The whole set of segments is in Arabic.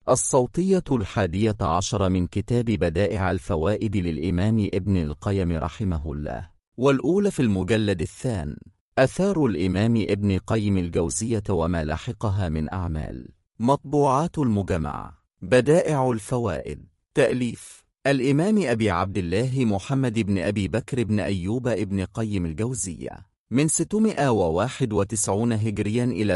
الصوتية 11 من كتاب بدائع الفوائد للإمام ابن القيم رحمه الله، والأولى في المجلد الثاني. آثار الإمام ابن قيم الجوزية وما لحقها من أعمال. مطبوعات المجمع. بدائع الفوائد. تأليف الإمام أبي عبد الله محمد بن أبي بكر بن أيوب ابن قيم الجوزية، من 691 هجريا إلى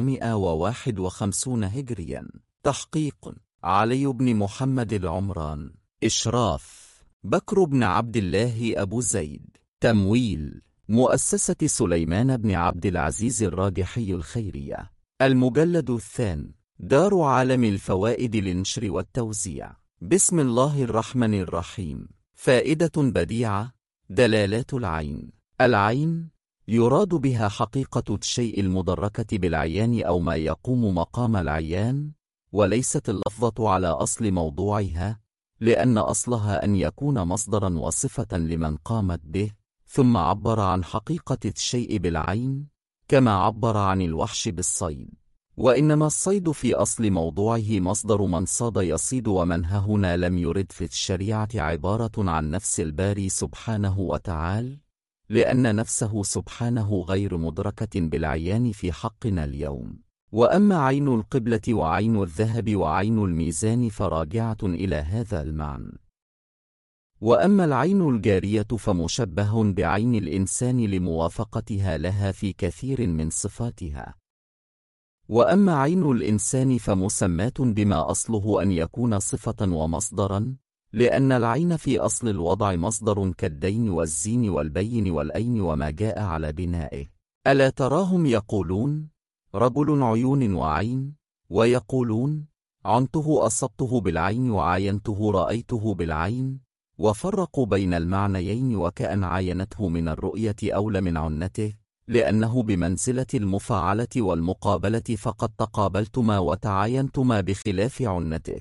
751 هجريا. تحقيق علي بن محمد العمران. إشراف بكر بن عبد الله أبو زيد. تمويل مؤسسة سليمان بن عبد العزيز الراجحي الخيرية. المجلد الثاني. دار عالم الفوائد للنشر والتوزيع. بسم الله الرحمن الرحيم. فائدة بديعة. دلالات العين. العين يراد بها حقيقة الشيء المدركة بالعيان أو ما يقوم مقام العيان، وليست اللفظة على أصل موضوعها، لأن أصلها أن يكون مصدرا وصفة لمن قامت به، ثم عبر عن حقيقة الشيء بالعين كما عبر عن الوحش بالصيد. وإنما الصيد في أصل موضوعه مصدر من صاد يصيد، ومن هنا لم يرد في الشريعة عبارة عن نفس الباري سبحانه وتعالى، لأن نفسه سبحانه غير مدركة بالعيان في حقنا اليوم. وأما عين القبلة وعين الذهب وعين الميزان فراجعة إلى هذا المعنى. وأما العين الجارية فمشبه بعين الإنسان لموافقتها لها في كثير من صفاتها. وأما عين الإنسان فمسماة بما أصله أن يكون صفة ومصدرا، لأن العين في أصل الوضع مصدر كالدين والزين والبين والأين وما جاء على بنائه. ألا تراهم يقولون رجل عيون وعين، ويقولون عنته أصبته بالعين وعاينته رأيته بالعين، وفرقوا بين المعنيين وكأن عاينته من الرؤية أولى من عنته، لأنه بمنزلة المفاعلة والمقابلة، فقد تقابلتما وتعاينتما بخلاف عنته،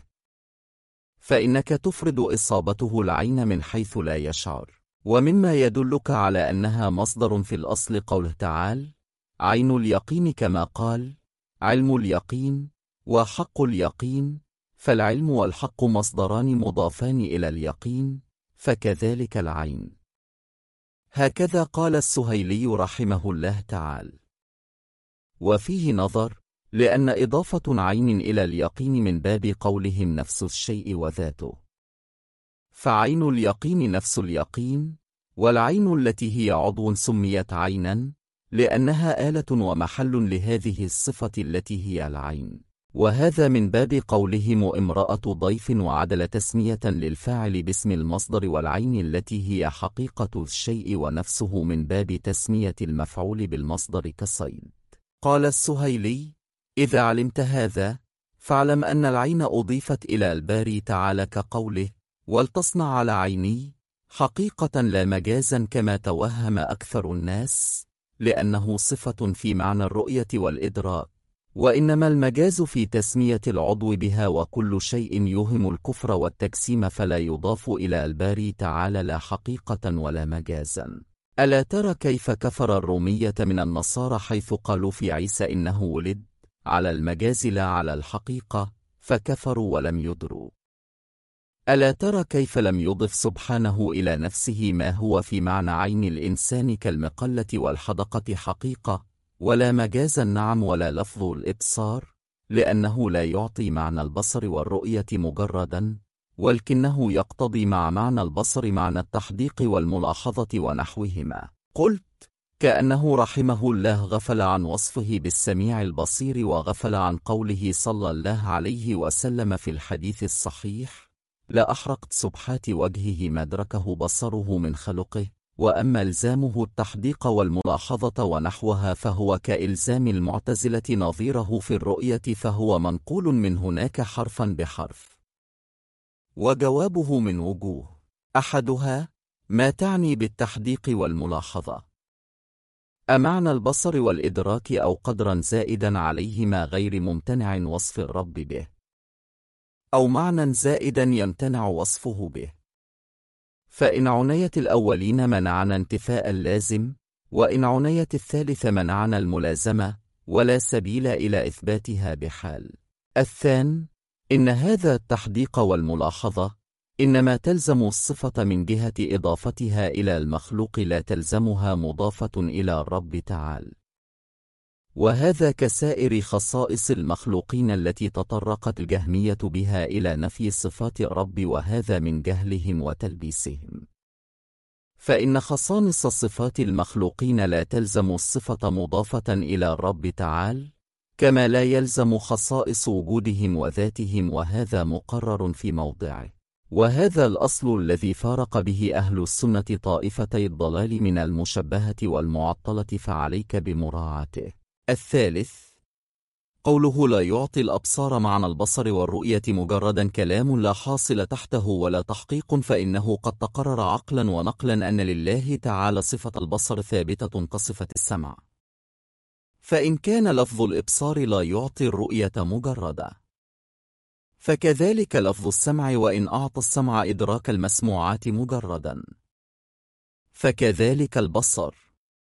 فإنك تفرض إصابته العين من حيث لا يشعر. ومما يدلك على أنها مصدر في الأصل قوله تعالى عين اليقين، كما قال علم اليقين وحق اليقين، فالعلم والحق مصدران مضافان إلى اليقين، فكذلك العين. هكذا قال السهيلي رحمه الله تعالى. وفيه نظر، لأن إضافة عين إلى اليقين من باب قولهم نفس الشيء وذاته، فعين اليقين نفس اليقين، والعين التي هي عضو سميت عينا لأنها آلة ومحل لهذه الصفة التي هي العين. وهذا من باب قولهم امرأة ضيف، وعدل تسمية للفاعل باسم المصدر، والعين التي هي حقيقة الشيء ونفسه من باب تسمية المفعول بالمصدر كالصيد. قال السهيلي: إذا علمت هذا فاعلم أن العين أضيفت إلى الباري تعالى كقوله ولتصنع على عيني، حقيقة لا مجازا كما توهم أكثر الناس، لأنه صفة في معنى الرؤية والإدراك، وإنما المجاز في تسمية العضو بها، وكل شيء يوهم الكفر والتجسيم فلا يضاف إلى الباري تعالى لا حقيقة ولا مجازا. ألا ترى كيف كفر الرومية من النصارى حيث قالوا في عيسى إنه ولد على المجاز لا على الحقيقة، فكفروا ولم يدروا. ألا ترى كيف لم يضف سبحانه إلى نفسه ما هو في معنى عين الإنسان كالمقلة والحدقة حقيقة ولا مجازا، نعم، ولا لفظ الإبصار، لأنه لا يعطي معنى البصر والرؤية مجردا، ولكنه يقتضي مع معنى البصر معنى التحديق والملاحظة ونحوهما. قلت: كأنه رحمه الله غفل عن وصفه بالسميع البصير، وغفل عن قوله صلى الله عليه وسلم في الحديث الصحيح: لا أحرقت سبحات وجهه ما أدركه بصره من خلقه. وأما إلزامه التحديق والملاحظة ونحوها فهو كإلزام المعتزلة نظيره في الرؤية، فهو منقول من هناك حرفا بحرف. وجوابه من وجوه: أحدها ما تعني بالتحديق والملاحظة، أمعنى البصر والإدراك أو قدرا زائدا عليهما غير ممتنع وصف الرب به، أو معنى زائدا يمتنع وصفه به. فإن عنيت الأولين منعنا انتفاء اللازم، وإن عنيت الثالث منعنا الملازمة، ولا سبيل إلى إثباتها بحال. الثاني إن هذا التحديق والملاحظة إنما تلزم الصفة من جهة إضافتها إلى المخلوق لا تلزمها مضافة إلى الرب تعالى، وهذا كسائر خصائص المخلوقين التي تطرقت الجهمية بها إلى نفي صفات الرب، وهذا من جهلهم وتلبيسهم. فإن خصائص صفات المخلوقين لا تلزم الصفة مضافة إلى الرب تعالى، كما لا يلزم خصائص وجودهم وذاتهم، وهذا مقرر في موضعه. وهذا الأصل الذي فارق به أهل السنة طائفتي الضلال من المشبهة والمعطلة، فعليك بمراعاته. الثالث، قوله لا يعطي الأبصار معنى البصر والرؤية مجردا كلام لا حاصل تحته ولا تحقيق، فإنه قد تقرر عقلا ونقلا أن لله تعالى صفة البصر ثابتة كصفة السمع، فإن كان لفظ الإبصار لا يعطي الرؤية مجردا، فكذلك لفظ السمع وإن أعطى السمع إدراك المسموعات مجردا، فكذلك البصر،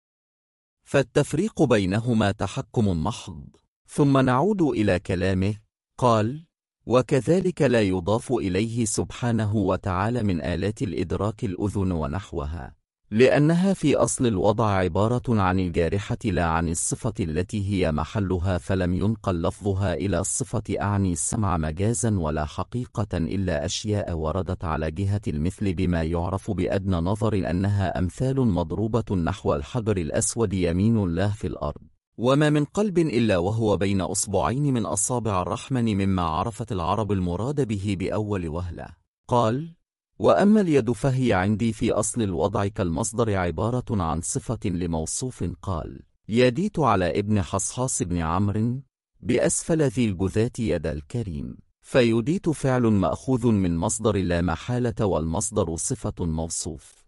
فالتفريق بينهما تحكم محض. ثم نعود إلى كلامه، قال: وكذلك لا يضاف إليه سبحانه وتعالى من آلات الإدراك الأذن ونحوها، لأنها في أصل الوضع عبارة عن الجارحة لا عن الصفة التي هي محلها، فلم ينقل لفظها إلى الصفة أعني السمع مجازا ولا حقيقة، إلا أشياء وردت على جهة المثل بما يعرف بأدنى نظر أنها أمثال مضروبة نحو الحجر الأسود يمين الله في الأرض، وما من قلب إلا وهو بين أصبعين من أصابع الرحمن، مما عرفت العرب المراد به بأول وهلة. قال: وأما اليد فهي عندي في أصل الوضع كالمصدر عبارة عن صفة لموصوف. قال: يديت على ابن حصحاص بن عمرو بأسفل ذي الجذات يد الكريم، فيديت فعل مأخوذ من مصدر لا محالة، والمصدر صفة موصوف،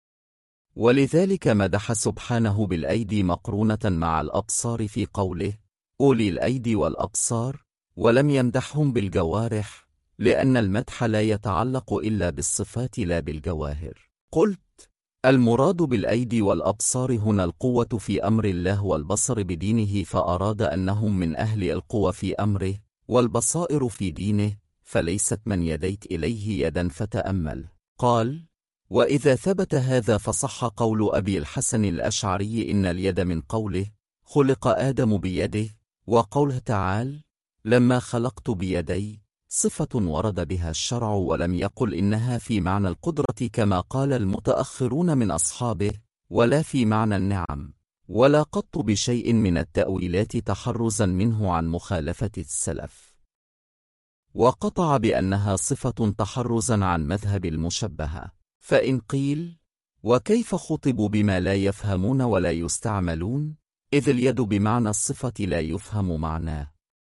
ولذلك مدح سبحانه بالأيدي مقرونة مع الأبصار في قوله أولي الأيدي والأبصار، ولم يمدحهم بالجوارح، لأن المدح لا يتعلق إلا بالصفات لا بالجواهر. قلت: المراد بالأيدي والأبصار هنا القوة في أمر الله والبصر بدينه، فأراد أنهم من أهل القوة في أمره والبصائر في دينه، فليست من يديت إليه يدا. فتأمل. قال: وإذا ثبت هذا فصح قول أبي الحسن الأشعري إن اليد من قوله خلق آدم بيده، وقوله تعالى لما خلقت بيدي صفة ورد بها الشرع، ولم يقل إنها في معنى القدرة كما قال المتأخرون من أصحابه، ولا في معنى النعم، ولا قط بشيء من التأويلات تحرزا منه عن مخالفة السلف، وقطع بأنها صفة تحرزا عن مذهب المشبهة. فإن قيل: وكيف خطبوا بما لا يفهمون ولا يستعملون، إذ اليد بمعنى الصفة لا يفهم معناه؟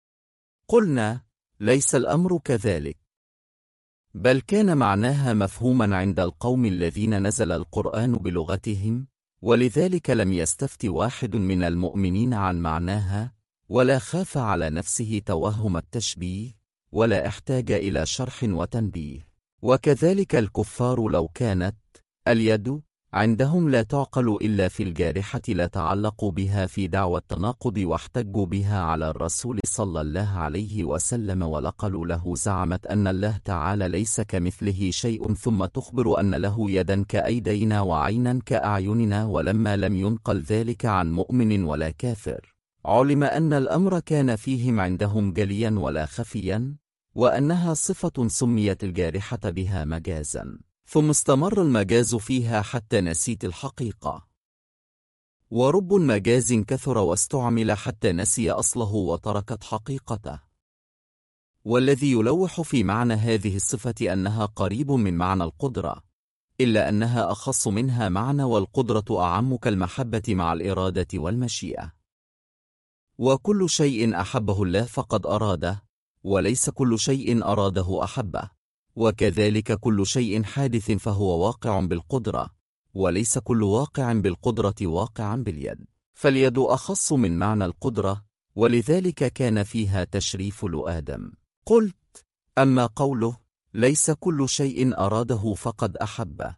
قلنا: ليس الأمر كذلك، بل كان معناها مفهوما عند القوم الذين نزل القرآن بلغتهم، ولذلك لم يستفت واحد من المؤمنين عن معناها، ولا خاف على نفسه توهم التشبيه، ولا احتاج إلى شرح وتنبيه. وكذلك الكفار لو كانت اليد عندهم لا تعقل إلا في الجارحة لتعلقوا بها في دعوى التناقض، واحتجوا بها على الرسول صلى الله عليه وسلم، ولقلوا له زعمت أن الله تعالى ليس كمثله شيء، ثم تخبر أن له يدا كأيدينا وعينا كأعيننا، ولما لم ينقل ذلك عن مؤمن ولا كافر، علم أن الأمر كان فيهم عندهم جليا ولا خفيا، وأنها صفة سميت الجارحة بها مجازا، ثم استمر المجاز فيها حتى نسيت الحقيقة. ورب مجاز كثر واستعمل حتى نسي أصله وتركت حقيقته. والذي يلوح في معنى هذه الصفة أنها قريب من معنى القدرة، إلا أنها أخص منها معنى، والقدرة أعم كالمحبة مع الإرادة والمشيئة. وكل شيء أحبه الله فقد أراده، وليس كل شيء أراده أحبه. وكذلك كل شيء حادث فهو واقع بالقدرة، وليس كل واقع بالقدرة واقعا باليد، فاليد أخص من معنى القدرة، ولذلك كان فيها تشريف لآدم. قلت: أما قوله ليس كل شيء أراده فقد أحبه،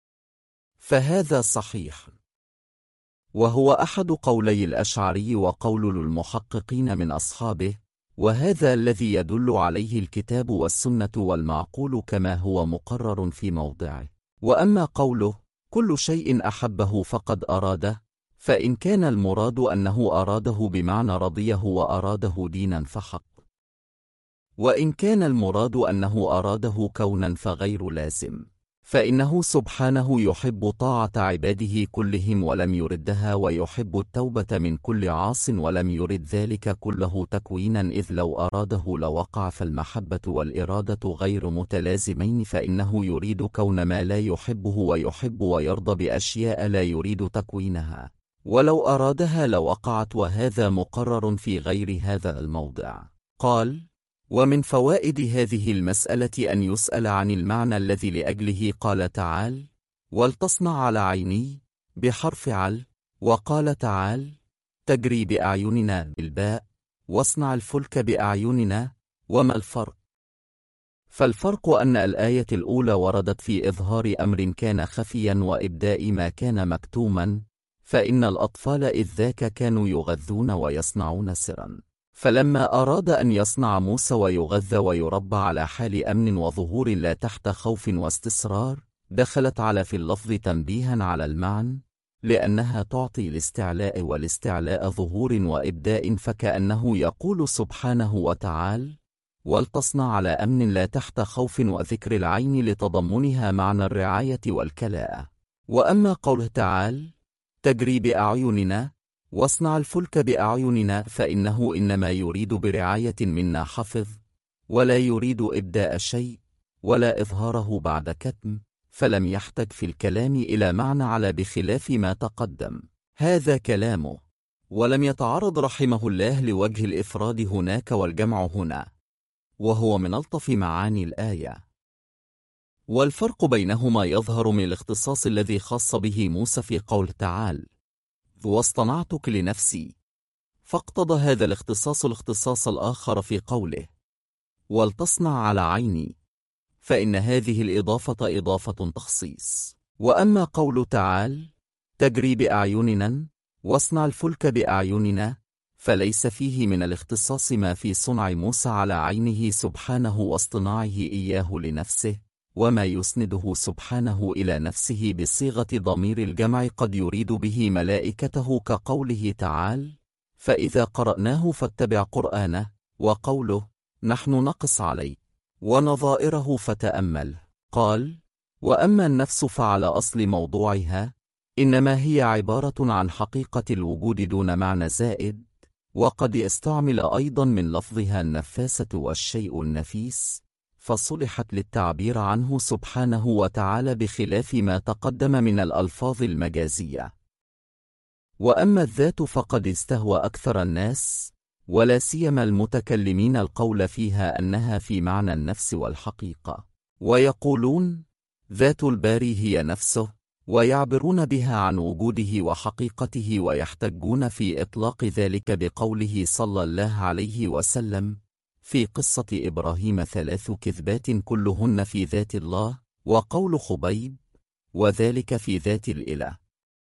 فهذا صحيح، وهو أحد قولي الأشعري وقول المحققين من أصحابه، وهذا الذي يدل عليه الكتاب والسنة والمعقول كما هو مقرر في موضعه. وأما قوله كل شيء أحبه فقد أراده، فإن كان المراد أنه أراده بمعنى رضيه وأراده دينا فحق، وإن كان المراد أنه أراده كونا فغير لازم، فإنه سبحانه يحب طاعة عباده كلهم ولم يردها، ويحب التوبة من كل عاص ولم يرد ذلك كله تكوينا، إذ لو أراده لوقع، فالمحبة والإرادة غير متلازمين، فإنه يريد كون ما لا يحبه ويحب ويرضى بأشياء لا يريد تكوينها، ولو أرادها لوقعت، وهذا مقرر في غير هذا الموضع. قال: ومن فوائد هذه المسألة أن يسأل عن المعنى الذي لأجله قال تعالى: ولتصنع على عيني بحرف عل، وقال تعالى: تجري بأعيننا بالباء، واصنع الفلك بأعيننا. وما الفرق؟ فالفرق أن الآية الأولى وردت في إظهار أمر كان خفيا وإبداء ما كان مكتوما، فإن الأطفال إذ ذاك كانوا يغذون ويصنعون سرا، فلما أراد أن يصنع موسى ويغذى ويربى على حال أمن وظهور لا تحت خوف واستسرار، دخلت على في اللفظ تنبيها على المعنى، لأنها تعطي الاستعلاء، والاستعلاء ظهور وإبداء، فكأنه يقول سبحانه وتعالى: ولتصنع على أمن لا تحت خوف، وذكر العين لتضمنها معنى الرعاية والكلاءة. وأما قوله تعالى: تجري بأعيننا واصنع الفلك بأعيننا، فإنه إنما يريد برعاية منا حفظ، ولا يريد إبداء شيء ولا إظهاره بعد كتم، فلم يحتج في الكلام إلى معنى على بخلاف ما تقدم. هذا كلامه، ولم يتعرض رحمه الله لوجه الإفراد هناك والجمع هنا، وهو من ألطف معاني الآية. والفرق بينهما يظهر من الاختصاص الذي خص به موسى في قول تعالى: واصطنعتك لنفسي، فاقتضى هذا الاختصاص الاختصاص الآخر في قوله: ولتصنع على عيني، فإن هذه الإضافة إضافة تخصيص. وأما قول تعالى: تجري بأعيننا واصنع الفلك بأعيننا، فليس فيه من الاختصاص ما في صنع موسى على عينه سبحانه واصطناعه إياه لنفسه، وما يسنده سبحانه إلى نفسه بصيغة ضمير الجمع قد يريد به ملائكته، كقوله تعالى: فإذا قرأناه فاتبع قرآنه، وقوله: نحن نقص عليك، ونظائره فتأمل. قال: وأما النفس فعلى أصل موضوعها إنما هي عبارة عن حقيقة الوجود دون معنى زائد، وقد يستعمل أيضا من لفظها النفاسة والشيء النفيس، فصلحت للتعبير عنه سبحانه وتعالى بخلاف ما تقدم من الألفاظ المجازية. وأما الذات فقد استهوى أكثر الناس ولا سيما المتكلمين القول فيها أنها في معنى النفس والحقيقة، ويقولون ذات الباري هي نفسه، ويعبرون بها عن وجوده وحقيقته، ويحتجون في إطلاق ذلك بقوله صلى الله عليه وسلم في قصة إبراهيم: 3 كذبات كلهن في ذات الله، وقول خبيب: وذلك في ذات الإله.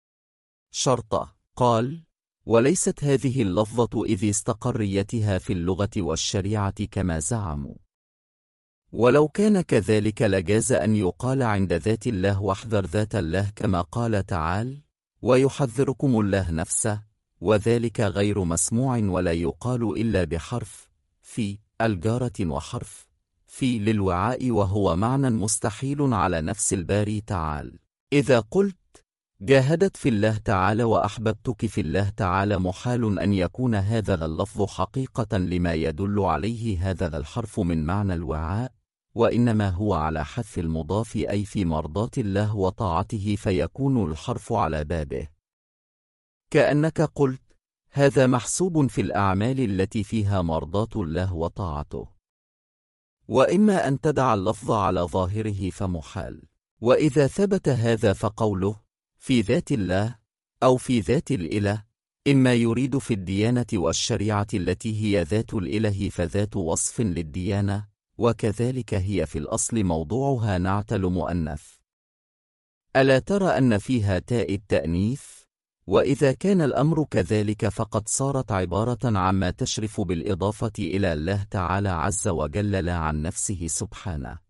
شرطة. قال: وليست هذه اللفظة إذ استقريتها في اللغة والشريعة كما زعموا، ولو كان كذلك لجاز أن يقال عند ذات الله واحذر ذات الله، كما قال تعالى: ويحذركم الله نفسه، وذلك غير مسموع، ولا يقال إلا بحرف في الجارة وحرف في للوعاء، وهو معنى مستحيل على نفس الباري تعالى. إذا قلت جاهدت في الله تعالى وأحببتك في الله تعالى، محال أن يكون هذا اللفظ حقيقة لما يدل عليه هذا الحرف من معنى الوعاء، وإنما هو على حذف المضاف، أي في مرضاة الله وطاعته، فيكون الحرف على بابه، كأنك قلت هذا محسوب في الأعمال التي فيها مرضاة الله وطاعته. وإما أن تدع اللفظ على ظاهره فمحال. وإذا ثبت هذا فقوله في ذات الله أو في ذات الإله إما يريد في الديانة والشريعة التي هي ذات الإله، فذات وصف للديانة، وكذلك هي في الأصل موضوعها نعتل مؤنث. ألا ترى أن فيها تاء التأنيث، وإذا كان الأمر كذلك فقد صارت عبارة عما تشرف بالإضافة إلى الله تعالى عز وجل لا عن نفسه سبحانه.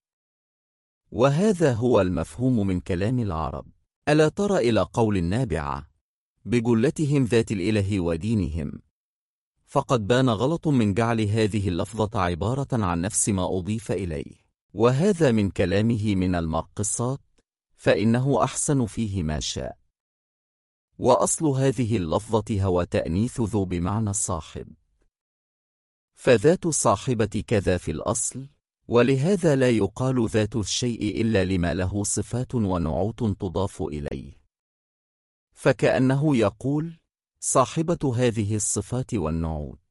وهذا هو المفهوم من كلام العرب. ألا تر إلى قول النابعة بجلتهم ذات الإله ودينهم؟ فقد بان غلط من جعل هذه اللفظة عبارة عن نفس ما أضيف إليه، وهذا من كلامه من المرقصات، فإنه أحسن فيه ما شاء. وأصل هذه اللفظة هو تأنيث ذو بمعنى الصاحب، فذات الصاحبة كذا في الأصل، ولهذا لا يقال ذات الشيء إلا لما له صفات ونعوت تضاف إليه، فكأنه يقول صاحبة هذه الصفات والنعوت.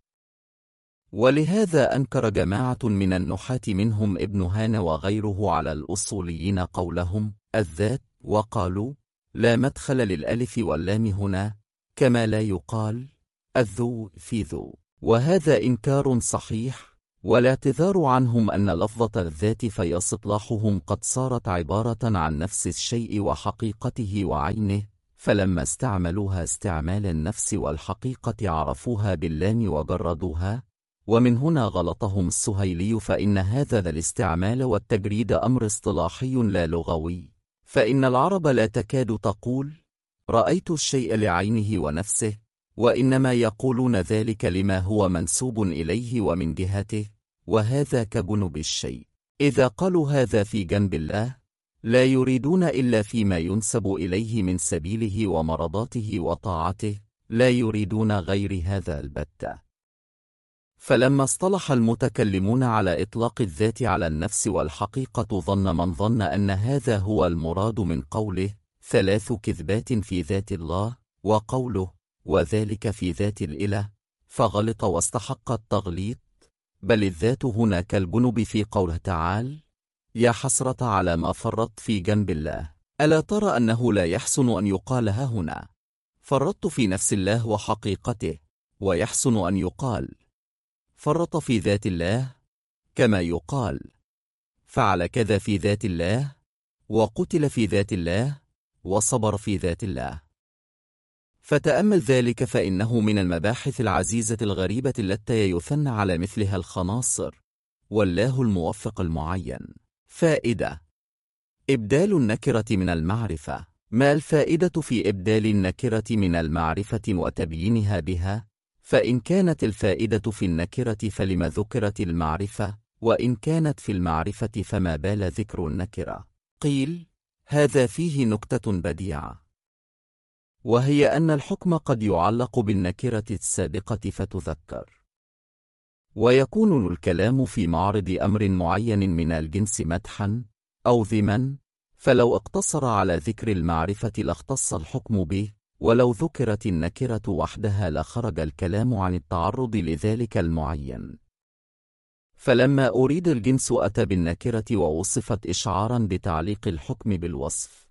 ولهذا أنكر جماعة من النحاة منهم ابن هان وغيره على الأصوليين قولهم الذات، وقالوا لا مدخل للألف واللام هنا، كما لا يقال الذو في ذو، وهذا إنكار صحيح. والاعتذار عنهم أن لفظة الذات في اصطلاحهم قد صارت عبارة عن نفس الشيء وحقيقته وعينه، فلما استعملوها استعمال النفس والحقيقة عرفوها باللام وجردوها، ومن هنا غلطهم السهيلي، فإن هذا الاستعمال والتجريد أمر اصطلاحي لا لغوي، فإن العرب لا تكاد تقول رأيت الشيء لعينه ونفسه، وإنما يقولون ذلك لما هو منسوب إليه ومن جهته، وهذا كجنب الشيء. إذا قالوا هذا في جنب الله لا يريدون إلا فيما ينسب إليه من سبيله ومرضاته وطاعته، لا يريدون غير هذا البتة. فلما اصطلح المتكلمون على إطلاق الذات على النفس والحقيقة ظن من ظن أن هذا هو المراد من قوله 3 كذبات في ذات الله، وقوله وذلك في ذات الإله، فغلط واستحق التغليط. بل الذات هنا كالجنب في قوله تعالى يا حسرة على ما فرطت في جنب الله. ألا ترى أنه لا يحسن أن يقال ها هنا فرطت في نفس الله وحقيقته، ويحسن أن يقال فرط في ذات الله، كما يقال فعل كذا في ذات الله، وقتل في ذات الله، وصبر في ذات الله. فتأمل ذلك، فإنه من المباحث العزيزة الغريبة التي يثنى على مثلها الخناصر، والله الموفق المعين. فائدة: إبدال النكرة من المعرفة. ما الفائدة في إبدال النكرة من المعرفة وتبيينها بها؟ فإن كانت الفائدة في النكرة فلم ذكرت المعرفة، وإن كانت في المعرفة فما بال ذكر النكرة؟ قيل: هذا فيه نكتة بديعة، وهي أن الحكم قد يعلق بالنكرة السابقة فتذكر، ويكون الكلام في معرض أمر معين من الجنس مدحا أو ذما، فلو اقتصر على ذكر المعرفة لاختص الحكم به، ولو ذكرت النكرة وحدها لخرج الكلام عن التعرض لذلك المعين. فلما أريد الجنس أتى بالنكرة ووصفت إشعارا بتعليق الحكم بالوصف،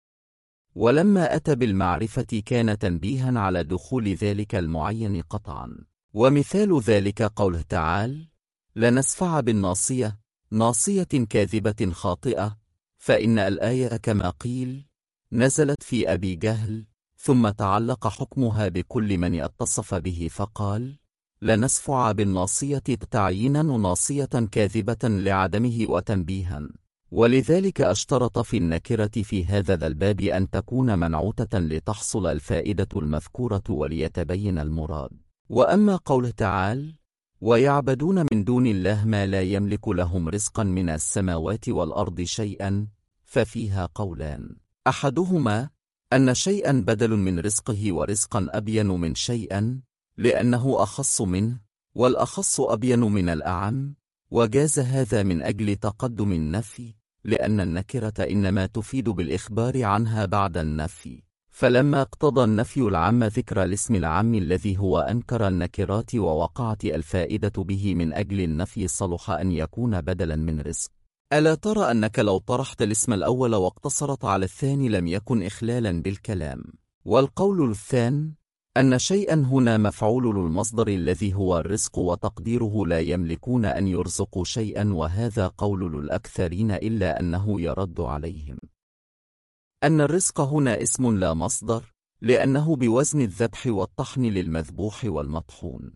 ولما أتى بالمعرفة كان تنبيها على دخول ذلك المعين قطعا. ومثال ذلك قوله تعالى لنسفع بالناصية، ناصية كاذبة خاطئة، فإن الآية كما قيل نزلت في أبي جهل، ثم تعلق حكمها بكل من اتصف به فقال لنسفع بالناصية تعيينا ناصية كاذبة لعدمه وتنبيها. ولذلك اشترط في النكرة في هذا الباب أن تكون منعوتة لتحصل الفائدة المذكورة وليتبين المراد. وأما قوله تعالى ويعبدون من دون الله ما لا يملك لهم رزقا من السماوات والأرض شيئا، ففيها قولان: أحدهما أن شيئا بدل من رزقه، ورزقا أبين من شيئا لأنه أخص منه، والأخص أبين من الأعم، وجاز هذا من أجل تقدم النفي، لأن النكرة إنما تفيد بالإخبار عنها بعد النفي، فلما اقتضى النفي العام ذكر الاسم العام الذي هو أنكر النكرات ووقعت الفائدة به من أجل النفي صلح أن يكون بدلا من رزق. ألا ترى أنك لو طرحت الاسم الأول واقتصرت على الثاني لم يكن إخلالا بالكلام؟ والقول الثاني أن شيئا هنا مفعول المصدر الذي هو الرزق، وتقديره لا يملكون أن يرزقوا شيئا، وهذا قول الأكثرين، إلا أنه يرد عليهم أن الرزق هنا اسم لا مصدر، لأنه بوزن الذبح والطحن للمذبوح والمطحون.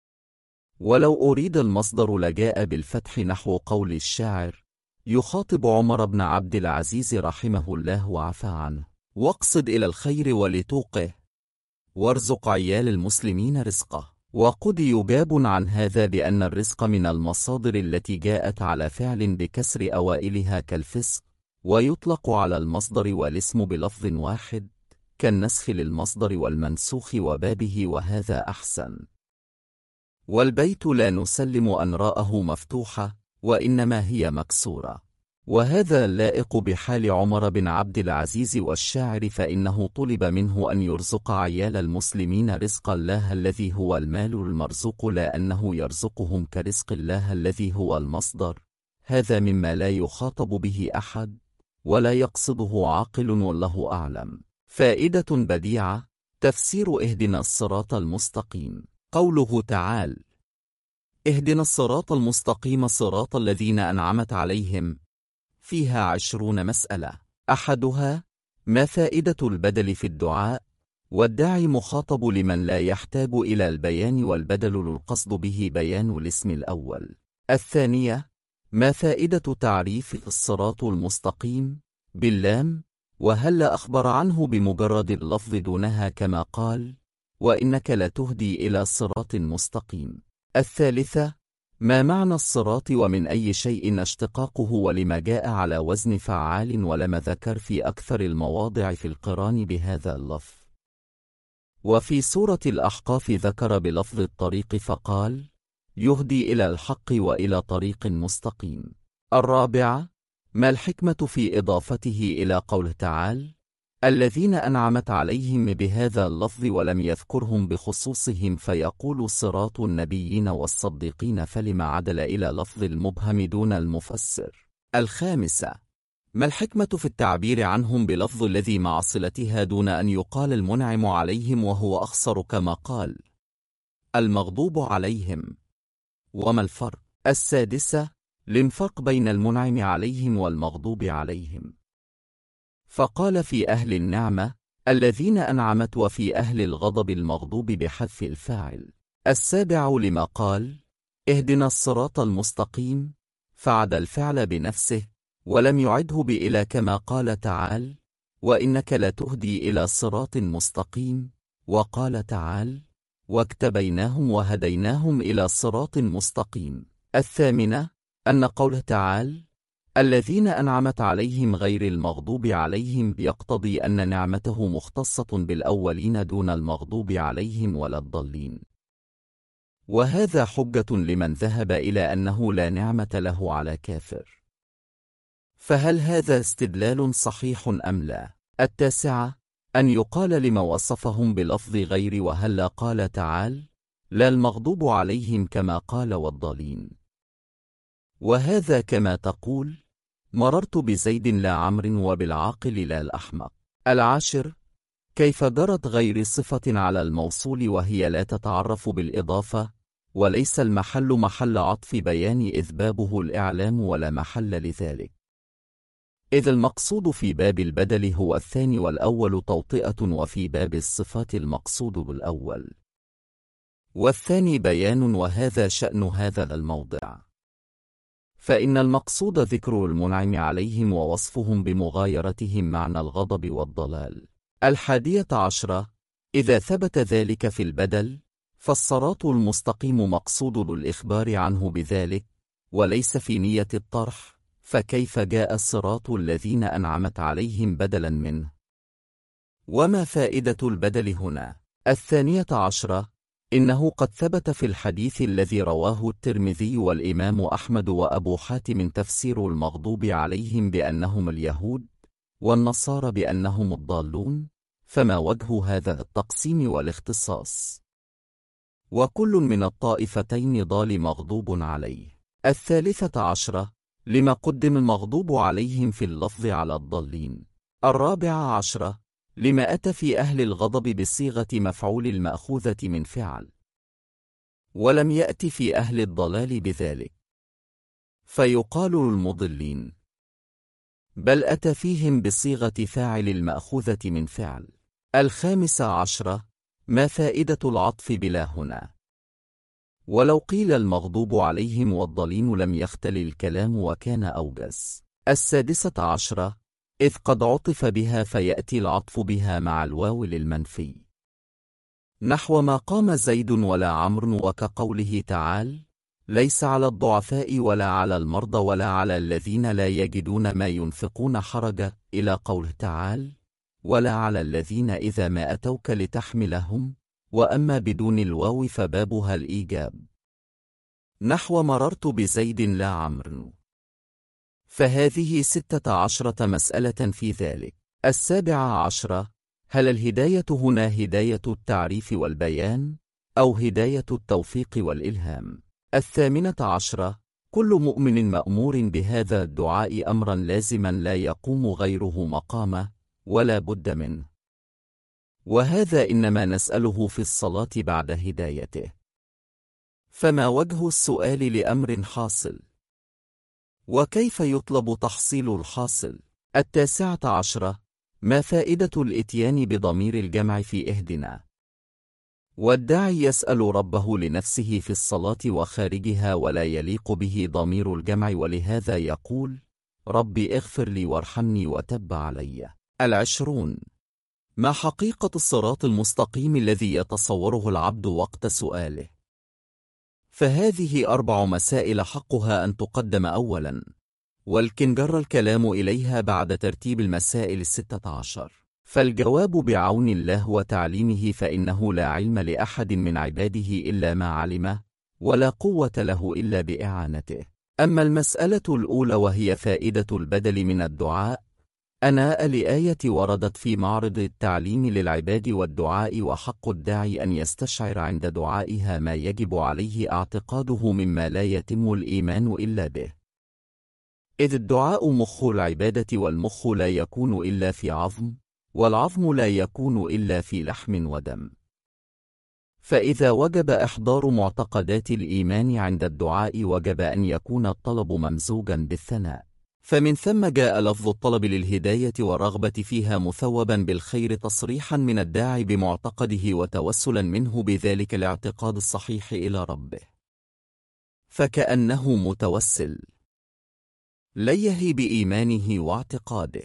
ولو أريد المصدر لجاء بالفتح نحو قول الشاعر: يخاطب عمر بن عبد العزيز رحمه الله وعفى عنه: واقصد إلى الخير ولتوقه، وارزق عيال المسلمين رزقه. وقد يجاب عن هذا بأن الرزق من المصادر التي جاءت على فعل بكسر أوائلها كالفسق، ويطلق على المصدر والاسم بلفظ واحد، كالنسخ للمصدر والمنسوخ وبابه، وهذا أحسن. والبيت لا نسلم أن راءه مفتوحة، وإنما هي مكسورة، وهذا لائق بحال عمر بن عبد العزيز والشاعر، فإنه طلب منه أن يرزق عيال المسلمين رزق الله الذي هو المال المرزوق، لا أنه يرزقهم كرزق الله الذي هو المصدر. هذا مما لا يخاطب به أحد ولا يقصده عاقل، والله أعلم. فائدة بديعة: تفسير اهدنا الصراط المستقيم. قوله تعالى: اهدنا الصراط المستقيم صراط الذين أنعمت عليهم، فيها 20 مسألة. أحدها: ما فائدة البدل في الدعاء؟ والداعي مخاطب لمن لا يحتاج إلى البيان، والبدل القصد به بيان الاسم الأول. الثانية: ما فائدة تعريف الصراط المستقيم باللام؟ وهل أخبر عنه بمجرد اللفظ دونها كما قال: وإنك لتهدي إلى صراط مستقيم؟ الثالثة: ما معنى الصراط ومن أي شيء اشتقاقه، ولما جاء على وزن فعال، ولم ذكر في أكثر المواضع في القرآن بهذا اللفظ. وفي سورة الأحقاف ذكر بلفظ الطريق فقال: يهدي إلى الحق وإلى طريق مستقيم. الرابعة: ما الحكمة في إضافته إلى قوله تعالى: الذين أنعمت عليهم بهذا اللفظ، ولم يذكرهم بخصوصهم، فيقول صراط النبيين والصديقين، فلما عدل إلى لفظ المبهم دون المفسر؟ الخامسة: ما الحكمة في التعبير عنهم بلفظ الذي مع صلتها دون أن يقال المنعم عليهم، وهو أخصر كما قال المغضوب عليهم؟ وما الفرق؟ السادسة: للفرق بين المنعم عليهم والمغضوب عليهم، فقال في أهل النعمة الذين أنعمت، وفي أهل الغضب المغضوب بحذف الفاعل. السابع: لما قال اهدنا الصراط المستقيم، فعد الفعل بنفسه ولم يعده بإلى، كما قال تعالى: وإنك لتهدي إلى صراط مستقيم، وقال تعالى: واجتبيناهم وهديناهم إلى صراط مستقيم. الثامنة: أن قوله تعالى الذين أنعمت عليهم غير المغضوب عليهم يقتضي أن نعمته مختصة بالأولين دون المغضوب عليهم ولا الضالين، وهذا حجة لمن ذهب إلى أنه لا نعمة له على كافر. فهل هذا استدلال صحيح أم لا؟ التاسعة: أن يقال لما وصفهم بلفظ غير، وهل قال تعالى لا المغضوب عليهم كما قال والضالين، وهذا كما تقول مررت بزيد لا عمرو، وبالعاقل لا الأحمق. العاشر: كيف جرت غير صفة على الموصول وهي لا تتعرف بالإضافة، وليس المحل محل عطف بيان إذ بابه الإعلام ولا محل لذلك، إذ المقصود في باب البدل هو الثاني والأول توطئة، وفي باب الصفات المقصود بالأول والثاني بيان، وهذا شأن هذا الموضع. فإن المقصود ذكر المنعم عليهم ووصفهم بمغايرتهم معنى الغضب والضلال. 11: إذا ثبت ذلك في البدل، فالصراط المستقيم مقصود الإخبار عنه بذلك، وليس في نية الطرح، فكيف جاء الصراط الذين أنعمت عليهم بدلا منه؟ وما فائدة البدل هنا؟ 12: إنه قد ثبت في الحديث الذي رواه الترمذي والإمام أحمد وأبو حاتم تفسير المغضوب عليهم بأنهم اليهود، والنصارى بأنهم الضالون، فما وجه هذا التقسيم والاختصاص؟ وكل من الطائفتين ضال مغضوب عليه. 13: لما قدم المغضوب عليهم في اللفظ على الضالين. 14: لما أتى في أهل الغضب بصيغة مفعول المأخوذة من فعل، ولم يأت في أهل الضلال بذلك، فيقال المضلين، بل أتى فيهم بصيغة فاعل المأخوذة من فعل. 15. ما فائدة العطف بلا هنا؟ ولو قيل المغضوب عليهم والضالين لم يختل الكلام وكان أوجز. 16. إذ قد عطف بها فيأتي العطف بها مع الواو للمنفي، نحو ما قام زيد ولا عمرو، وكقوله تعالى ليس على الضعفاء ولا على المرضى ولا على الذين لا يجدون ما ينفقون حرج، إلى قوله تعالى ولا على الذين إذا ما أتوك لتحملهم، وأما بدون الواو فبابها الإيجاب، نحو مررت بزيد لا عمرو. فهذه 16 مسألة في ذلك. 17. هل الهداية هنا هداية التعريف والبيان أو هداية التوفيق والإلهام؟ 18. كل مؤمن مأمور بهذا الدعاء أمرا لازما لا يقوم غيره مقامه ولا بد منه، وهذا إنما نسأله في الصلاة بعد هدايته. فما وجه السؤال لأمر حاصل؟ وكيف يطلب تحصيل الحاصل؟ 19. ما فائدة الإتيان بضمير الجمع في اهدنا؟ والداعي يسأل ربه لنفسه في الصلاة وخارجها ولا يليق به ضمير الجمع، ولهذا يقول ربي اغفر لي وارحمني وتب علي. 20. ما حقيقة الصراط المستقيم الذي يتصوره العبد وقت سؤاله؟ فهذه 4 مسائل حقها أن تقدم أولا، ولكن جر الكلام إليها بعد ترتيب المسائل 16. فالجواب بعون الله وتعليمه، فإنه لا علم لأحد من عباده إلا ما علمه، ولا قوة له إلا بإعانته. أما المسألة الأولى وهي فائدة البدل من الدعاء، أناء لآية وردت في معرض التعليم للعباد والدعاء، وحق الداعي أن يستشعر عند دعائها ما يجب عليه اعتقاده مما لا يتم الإيمان إلا به، إذ الدعاء مخ العبادة، والمخ لا يكون إلا في عظم، والعظم لا يكون إلا في لحم ودم. فإذا وجب إحضار معتقدات الإيمان عند الدعاء، وجب أن يكون الطلب ممزوجا بالثناء، فمن ثم جاء لفظ الطلب للهداية والرغبة فيها مثوبا بالخير تصريحا من الداعي بمعتقده وتوسلا منه بذلك الاعتقاد الصحيح إلى ربه، فكأنه متوسل ليه بإيمانه واعتقاده.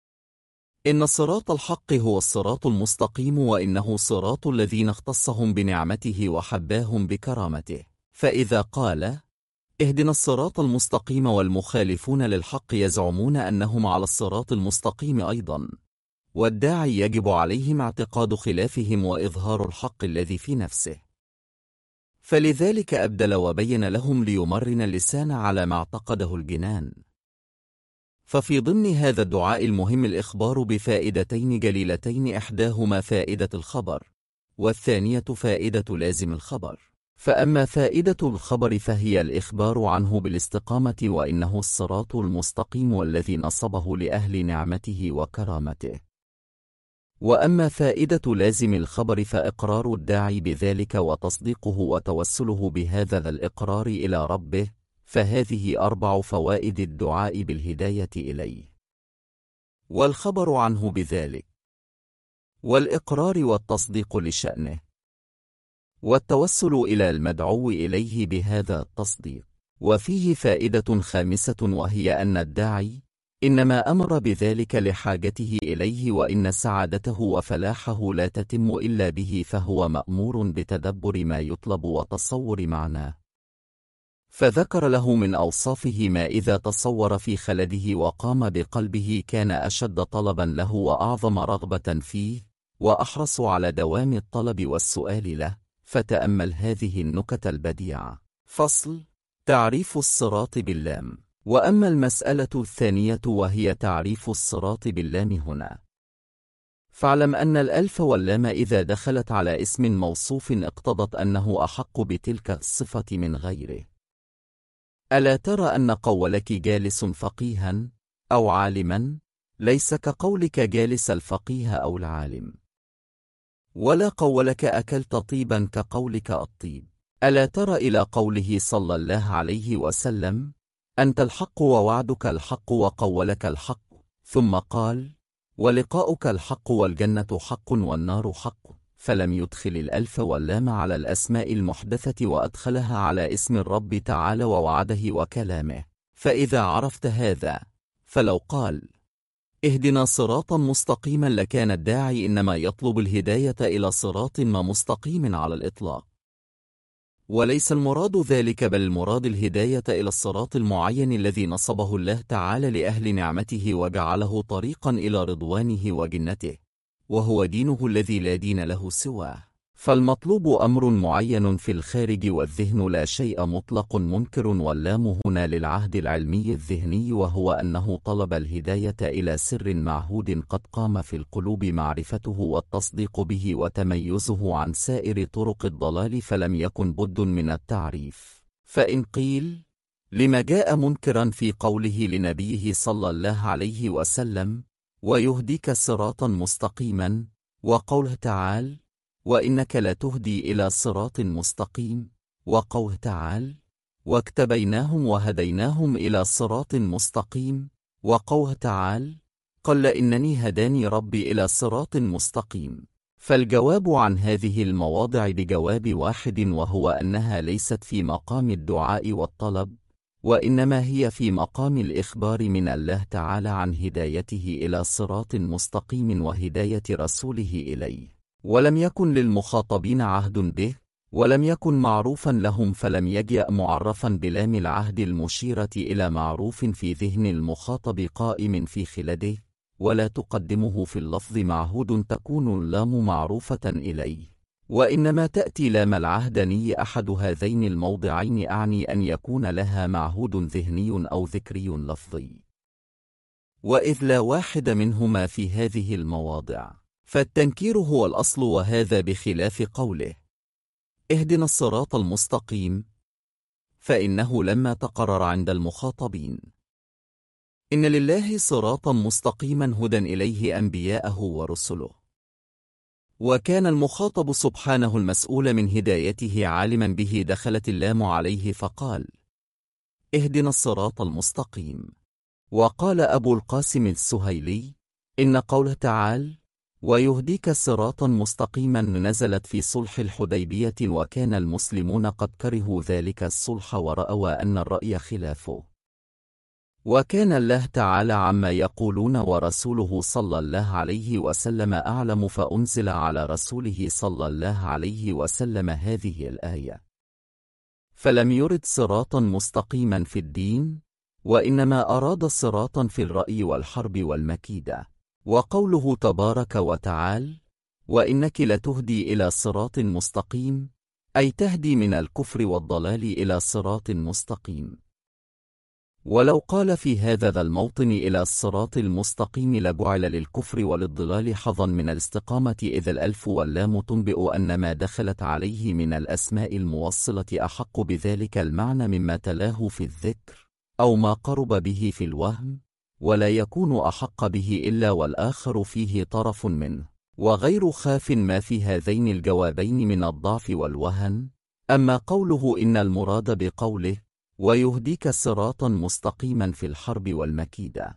إن صراط الحق هو الصراط المستقيم، وإنه صراط الذين اختصهم بنعمته وحباهم بكرامته. فإذا قال اهدنا الصراط المستقيم والمخالفون للحق يزعمون أنهم على الصراط المستقيم أيضا، والداعي يجب عليهم اعتقاد خلافهم وإظهار الحق الذي في نفسه، فلذلك أبدل وبين لهم ليمرن اللسان على ما اعتقده الجنان. ففي ضمن هذا الدعاء المهم الإخبار بفائدتين جليلتين، إحداهما فائدة الخبر، والثانية فائدة لازم الخبر. فأما فائدة الخبر فهي الإخبار عنه بالاستقامة، وإنه الصراط المستقيم والذي نصبه لأهل نعمته وكرامته. وأما فائدة لازم الخبر فإقرار الداعي بذلك وتصديقه وتوسله بهذا الإقرار إلى ربه، فهذه 4 فوائد الدعاء بالهداية إليه، والخبر عنه بذلك، والإقرار والتصديق لشأنه، والتوسل إلى المدعو إليه بهذا التصديق. وفيه فائدة خامسة، وهي أن الداعي إنما أمر بذلك لحاجته إليه، وإن سعادته وفلاحه لا تتم إلا به، فهو مأمور بتدبر ما يطلب وتصور معناه. فذكر له من أوصافه ما إذا تصور في خلده وقام بقلبه كان أشد طلبا له وأعظم رغبة فيه، وأحرص على دوام الطلب والسؤال له. فتأمل هذه النكت البديعة. فصل: تعريف الصراط باللام. وأما المسألة الثانية وهي تعريف الصراط باللام هنا، فاعلم أن الألف واللام إذا دخلت على اسم موصوف اقتضت أنه أحق بتلك الصفة من غيره. ألا ترى أن قولك جالس فقيها أو عالما ليس كقولك جالس الفقيه أو العالم، ولا قولك أكلت طيبا كقولك الطيب. ألا ترى إلى قوله صلى الله عليه وسلم أنت الحق ووعدك الحق وقولك الحق، ثم قال ولقاؤك الحق والجنة حق والنار حق، فلم يدخل الألف واللام على الأسماء المحدثة وأدخلها على اسم الرب تعالى ووعده وكلامه. فإذا عرفت هذا، فلو قال اهدنا صراطا مستقيما لكان الداعي إنما يطلب الهداية إلى صراط ما مستقيم على الإطلاق، وليس المراد ذلك، بل المراد الهداية إلى الصراط المعين الذي نصبه الله تعالى لأهل نعمته وجعله طريقا إلى رضوانه وجنته، وهو دينه الذي لا دين له سواه. فالمطلوب أمر معين في الخارج، والذهن لا شيء مطلق منكر، واللام هنا للعهد العلمي الذهني، وهو أنه طلب الهداية إلى سر معهود قد قام في القلوب معرفته والتصديق به وتميزه عن سائر طرق الضلال، فلم يكن بد من التعريف. فإن قيل لما جاء منكرا في قوله لنبيه صلى الله عليه وسلم ويهديك صراطا مستقيما، وقوله تعالى وإنك لتهدي إلى صراط مستقيم، وقوله تعالى واجتبيناهم وهديناهم إلى صراط مستقيم، وقوله تعالى قل إنني هداني ربي إلى صراط مستقيم. فالجواب عن هذه المواضع بجواب واحد، وهو أنها ليست في مقام الدعاء والطلب، وإنما هي في مقام الإخبار من الله تعالى عن هدايته إلى صراط مستقيم وهداية رسوله إليه. ولم يكن للمخاطبين عهد به، ولم يكن معروفا لهم، فلم يجأ معرفا بلام العهد المشيرة إلى معروف في ذهن المخاطب قائم في خلده، ولا تقدمه في اللفظ معهود تكون اللام معروفة إليه، وإنما تأتي لام العهدني أحد هذين الموضعين، أعني أن يكون لها معهود ذهني أو ذكري لفظي، وإذ لا واحد منهما في هذه المواضع، فالتنكير هو الأصل، وهذا بخلاف قوله اهدنا الصراط المستقيم، فإنه لما تقرر عند المخاطبين إن لله صراطا مستقيما هدى إليه أنبياءه ورسله، وكان المخاطب سبحانه المسؤول من هدايته عالما به، دخلت اللام عليه فقال اهدنا الصراط المستقيم. وقال أبو القاسم السهيلي إن قوله تعالى ويهديك صراطا مستقيما نزلت في صلح الحديبية، وكان المسلمون قد كرهوا ذلك الصلح ورأوا أن الرأي خلافه، وكان الله تعالى عما يقولون ورسوله صلى الله عليه وسلم أعلم، فأنزل على رسوله صلى الله عليه وسلم هذه الآية، فلم يرد صراطا مستقيما في الدين، وإنما أراد صراطا في الرأي والحرب والمكيدة. وقوله تبارك وتعالى وإنك لتهدي إلى صراط مستقيم، أي تهدي من الكفر والضلال إلى صراط مستقيم. ولو قال في هذا ذا الموطن إلى الصراط المستقيم لجعل للكفر وللضلال حظا من الاستقامة، إذ الألف واللام تنبئ أن ما دخلت عليه من الأسماء الموصلة أحق بذلك المعنى مما تلاه في الذكر أو ما قرب به في الوهم، ولا يكون أحق به إلا والآخر فيه طرف منه، وغير خاف ما في هذين الجوابين من الضعف والوهن. أما قوله إن المراد بقوله ويهديك صراطا مستقيما في الحرب والمكيدة،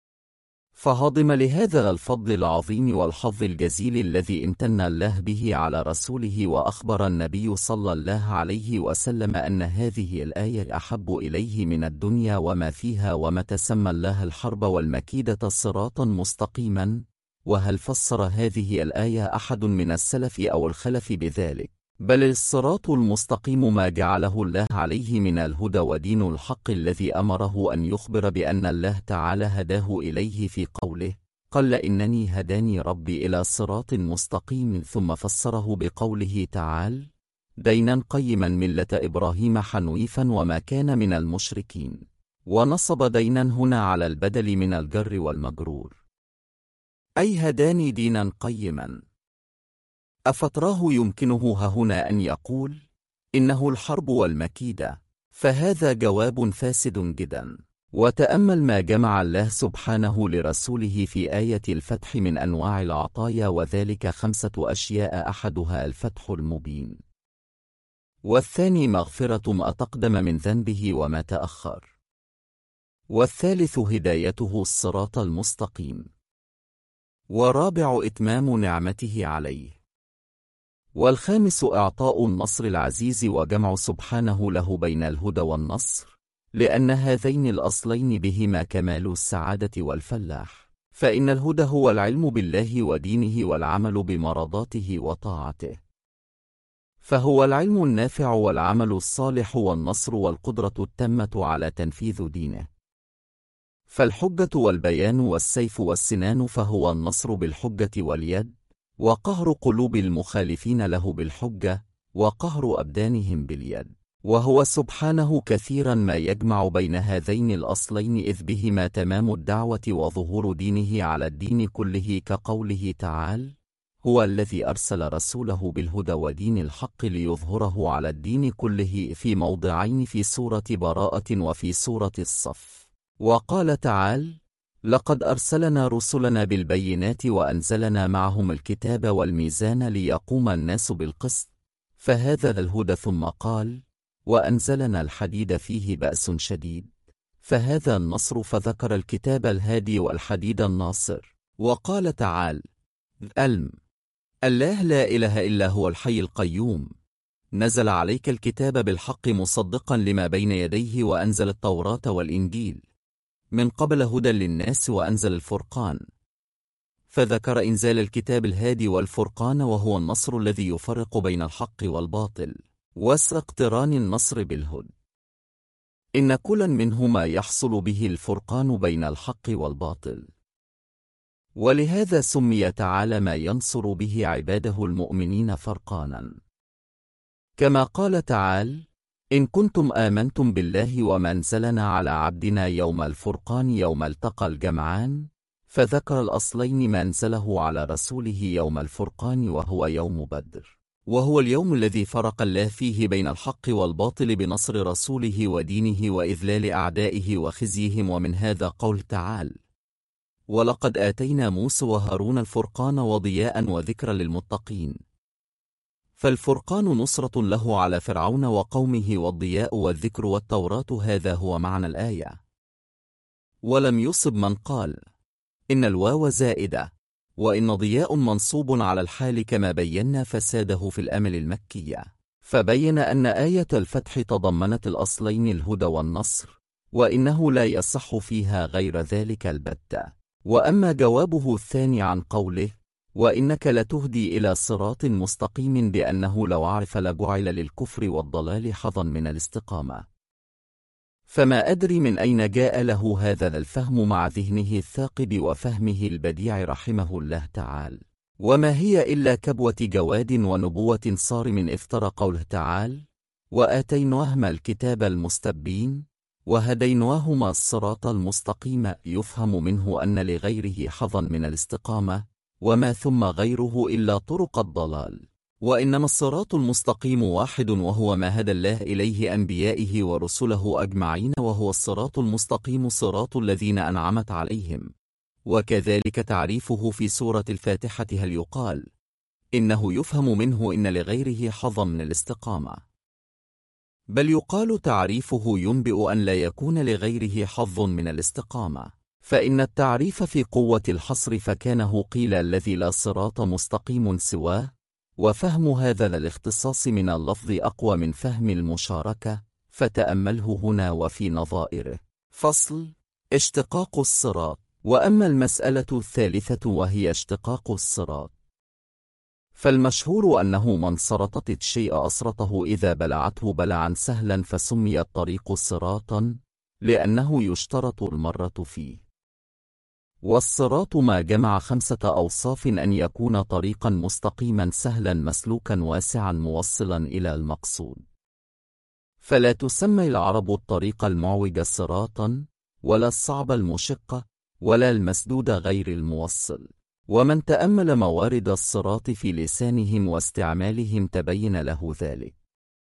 فهضم لهذا الفضل العظيم والحظ الجزيل الذي امتن الله به على رسوله، وأخبر النبي صلى الله عليه وسلم أن هذه الآية أحب إليه من الدنيا وما فيها، وما تسمى الله الحرب والمكيدة صراطا مستقيما. وهل فسر هذه الآية أحد من السلف أو الخلف بذلك؟ بل الصراط المستقيم ما جعله الله عليه من الهدى ودين الحق، الذي أمره أن يخبر بأن الله تعالى هداه إليه في قوله قل إنني هداني ربي إلى صراط مستقيم، ثم فسره بقوله تعالى دينا قيما ملة إبراهيم حنيفا وما كان من المشركين، ونصب دينا هنا على البدل من الجر والمجرور، أي هداني دينا قيما. أفتراه يمكنه هنا أن يقول إنه الحرب والمكيدة؟ فهذا جواب فاسد جدا. وتأمل ما جمع الله سبحانه لرسوله في آية الفتح من أنواع العطايا، وذلك 5 أشياء، أحدها الفتح المبين، والثاني مغفرة ما تقدم من ذنبه وما تأخر، والثالث هدايته الصراط المستقيم، ورابع إتمام نعمته عليه. والخامس إعطاء النصر العزيز وجمع سبحانه له بين الهدى والنصر، لأن هذين الأصلين بهما كمال السعادة والفلاح. فإن الهدى هو العلم بالله ودينه والعمل بمرضاته وطاعته، فهو العلم النافع والعمل الصالح والنصر والقدرة التامة على تنفيذ دينه. فالحجة والبيان والسيف والسنان، فهو النصر بالحجة واليد، وقهر قلوب المخالفين له بالحجة، وقهر أبدانهم باليد. وهو سبحانه كثيرا ما يجمع بين هذين الأصلين، إذ بهما تمام الدعوة وظهور دينه على الدين كله، كقوله تعالى: هو الذي أرسل رسوله بالهدى ودين الحق ليظهره على الدين كله، في موضعين، في سورة براءة وفي سورة الصف. وقال تعالى: لقد أرسلنا رسلنا بالبينات وأنزلنا معهم الكتاب والميزان ليقوم الناس بالقسط، فهذا الهدى. ثم قال: وأنزلنا الحديد فيه بأس شديد، فهذا النصر. فذكر الكتاب الهادي والحديد الناصر. وقال تعالى: الله لا إله إلا هو الحي القيوم، نزل عليك الكتاب بالحق مصدقا لما بين يديه، وأنزل التوراة والإنجيل من قبل هدى للناس، وأنزل الفرقان. فذكر إنزال الكتاب الهادي والفرقان، وهو النصر الذي يفرق بين الحق والباطل، واقتران النصر بالهدى، إن كلا منهما يحصل به الفرقان بين الحق والباطل. ولهذا سمي تعالى ما ينصر به عباده المؤمنين فرقانا، كما قال تعالى: إن كنتم آمنتم بالله وما أنزلنا على عبدنا يوم الفرقان يوم التقى الجمعان. فذكر الأصلين ما أنزله على رسوله يوم الفرقان، وهو يوم بدر، وهو اليوم الذي فرق الله فيه بين الحق والباطل بنصر رسوله ودينه وإذلال أعدائه وخزيهم. ومن هذا قول تعالى: ولقد آتينا موسى وهارون الفرقان وضياء وذكرا للمتقين. فالفرقان نصرة له على فرعون وقومه، والضياء والذكر والتوراة. هذا هو معنى الآية. ولم يصب من قال إن الواو زائدة، وإن ضياء منصوب على الحال، كما بينا فساده في الأمل المكية. فبين أن آية الفتح تضمنت الأصلين الهدى والنصر، وإنه لا يصح فيها غير ذلك البتة. وأما جوابه الثاني عن قوله: وإنك لتهدي إلى صراط مستقيم، بأنه لو عرف لجعل للكفر والضلال حظا من الاستقامة. فما أدري من أين جاء له هذا الفهم مع ذهنه الثاقب وفهمه البديع رحمه الله تعالى. وما هي إلا كبوة جواد ونبوة صارم افترى قوله تعالى: وآتيناهما الكتاب المستبين وهديناهما الصراط المستقيم. يفهم منه أن لغيره حظا من الاستقامة، وما ثم غيره إلا طرق الضلال، وإنما الصراط المستقيم واحد، وهو ما هدى الله إليه أنبيائه ورسله أجمعين، وهو الصراط المستقيم صراط الذين أنعمت عليهم. وكذلك تعريفه في سورة الفاتحة: هل يقال إنه يفهم منه إن لغيره حظا من الاستقامة، بل يقال تعريفه ينبئ أن لا يكون لغيره حظ من الاستقامة. فإن التعريف في قوة الحصر، فكانه قيل الذي لا صراط مستقيم سواه. وفهم هذا الاختصاص من اللفظ أقوى من فهم المشاركة، فتأمله هنا وفي نظائره. فصل: اشتقاق الصراط. وأما المسألة الثالثة وهي اشتقاق الصراط، فالمشهور أنه من سرطت الشيء أسرطه إذا بلعته بلعا سهلا، فسمي الطريق صراطا لأنه يشترط المرة فيه. والصراط ما جمع 5 أوصاف: أن يكون طريقا مستقيما سهلا مسلوكا واسعا موصلا إلى المقصود. فلا تسمي العرب الطريق المعوج صراطا، ولا الصعب المشق، ولا المسدود غير الموصل. ومن تأمل موارد الصراط في لسانهم واستعمالهم تبين له ذلك.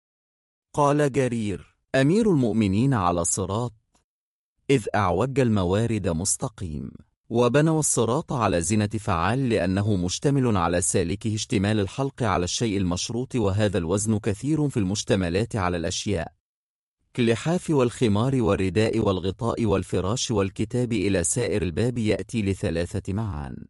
قال جرير أمير المؤمنين على صراط، إذ أعوج الموارد مستقيم. وبنوا الصراط على زنة فعال، لأنه مشتمل على سالكه اشتمال الحلق على الشيء المشروط، وهذا الوزن كثير في المشتملات على الأشياء كاللحاف والخمار والرداء والغطاء والفراش والكتاب إلى سائر الباب، يأتي ل3 معان.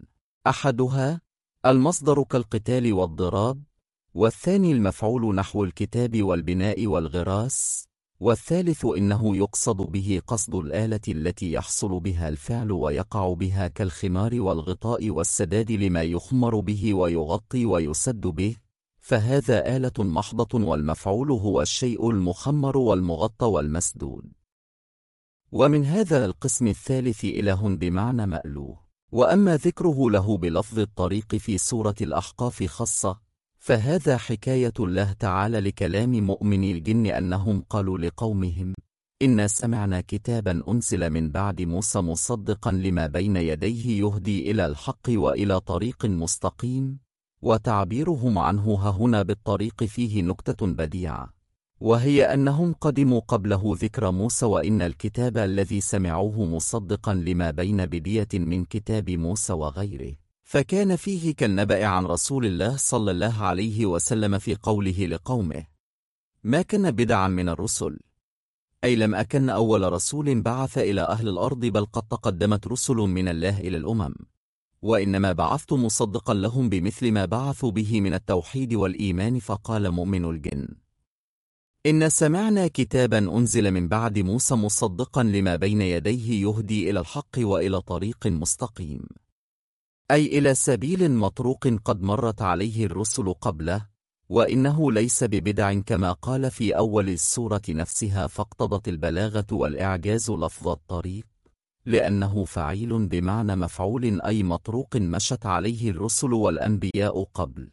أحدها المصدر كالقتال والضراب، والثاني المفعول نحو الكتاب والبناء والغراس، والثالث إنه يقصد به قصد الآلة التي يحصل بها الفعل ويقع بها كالخمار والغطاء والسداد لما يخمر به ويغطي ويسد به، فهذا آلة محضة، والمفعول هو الشيء المخمر والمغطى والمسدود. ومن هذا القسم الثالث إله بمعنى مألوه. وأما ذكره له بلفظ الطريق في سورة الأحقاف خاصة، فهذا حكاية الله تعالى لكلام مؤمني الجن أنهم قالوا لقومهم: إنا سمعنا كتابا أنزل من بعد موسى مصدقا لما بين يديه يهدي إلى الحق وإلى طريق مستقيم. وتعبيرهم عنه هنا بالطريق فيه نكتة بديعة، وهي أنهم قدموا قبله ذكر موسى، وإن الكتاب الذي سمعوه مصدقا لما بين بدية من كتاب موسى وغيره، فكان فيه كالنبأ عن رسول الله صلى الله عليه وسلم في قوله لقومه: ما كان بدعا من الرسل، أي لم أكن أول رسول بعث إلى أهل الأرض، بل قد تقدمت رسل من الله إلى الأمم، وإنما بعثت مصدقا لهم بمثل ما بعثوا به من التوحيد والإيمان. فقال مؤمن الجن: إن سمعنا كتابا أنزل من بعد موسى مصدقا لما بين يديه يهدي إلى الحق وإلى طريق مستقيم، أي إلى سبيل مطروق قد مرت عليه الرسل قبله، وإنه ليس ببدع كما قال في أول السورة نفسها، فاقتضت البلاغة والإعجاز لفظ الطريق، لأنه فعيل بمعنى مفعول، أي مطروق مشت عليه الرسل والأنبياء قبل،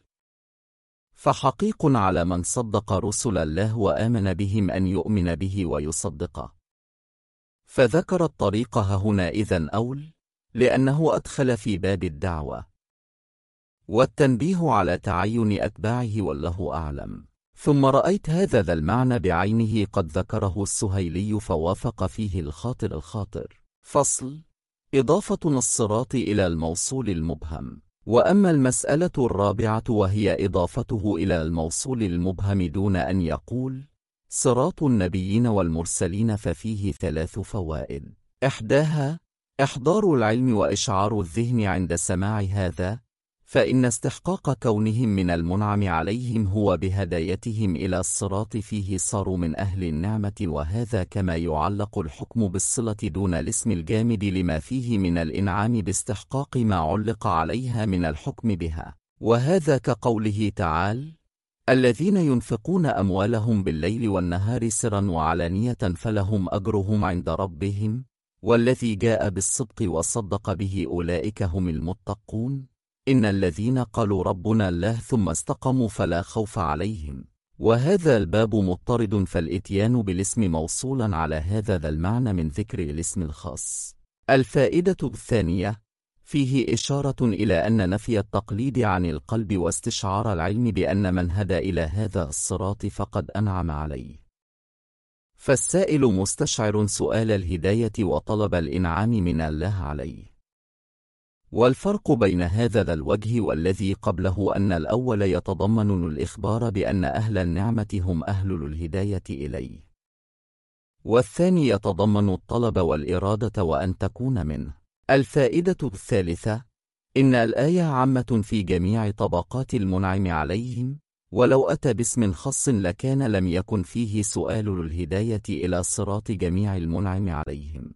فحقيق على من صدق رسل الله وآمن بهم أن يؤمن به ويصدقه. فذكر الطريق هنا إذن أول، لأنه أدخل في باب الدعوة، والتنبيه على تعين أتباعه والله أعلم. ثم رأيت هذا ذا المعنى بعينه قد ذكره السهيلي فوافق فيه الخاطر. فصل: إضافة الصراط إلى الموصول المبهم. وأما المسألة الرابعة وهي إضافته إلى الموصول المبهم دون أن يقول صراط النبيين والمرسلين، ففيه 3 فوائد. إحداها إحضار العلم وإشعار الذهن عند سماع هذا، فإن استحقاق كونهم من المنعم عليهم هو بهدايتهم إلى الصراط فيه صاروا من أهل النعمة، وهذا كما يعلق الحكم بالصلة دون الاسم الجامد لما فيه من الإنعام باستحقاق ما علق عليها من الحكم بها، وهذا كقوله تعالى: الذين ينفقون أموالهم بالليل والنهار سرا وعلانية فلهم أجرهم عند ربهم، والذي جاء بالصدق وصدق به أولئك هم المتقون. إن الذين قالوا ربنا الله ثم استقاموا فلا خوف عليهم. وهذا الباب مضطرد، فالإتيان بالاسم موصولا على هذا ذا المعنى من ذكر الاسم الخاص. الفائدة الثانية: فيه إشارة إلى أن نفي التقليد عن القلب واستشعار العلم بأن من هدى إلى هذا الصراط فقد أنعم عليه، فالسائل مستشعر سؤال الهداية وطلب الإنعام من الله عليه. والفرق بين هذا ذا الوجه والذي قبله أن الأول يتضمن الإخبار بأن أهل النعمة هم أهل الهداية إليه، والثاني يتضمن الطلب والإرادة وأن تكون منه. الفائدة الثالثة: إن الآية عامة في جميع طبقات المنعم عليهم، ولو أتى باسم خاص لكان لم يكن فيه سؤال الهداية إلى صراط جميع المنعم عليهم،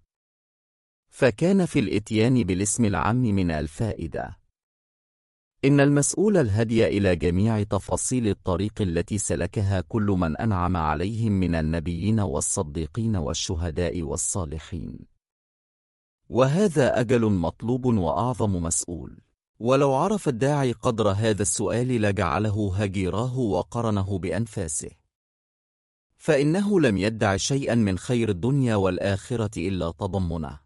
فكان في الإتيان بالاسم العام من الفائدة. إن المسؤول الهدي إلى جميع تفاصيل الطريق التي سلكها كل من أنعم عليهم من النبيين والصديقين والشهداء والصالحين، وهذا أجل مطلوب وأعظم مسؤول. ولو عرف الداعي قدر هذا السؤال لجعله هجيراه وقرنه بأنفاسه، فإنه لم يدع شيئا من خير الدنيا والآخرة إلا تضمنه.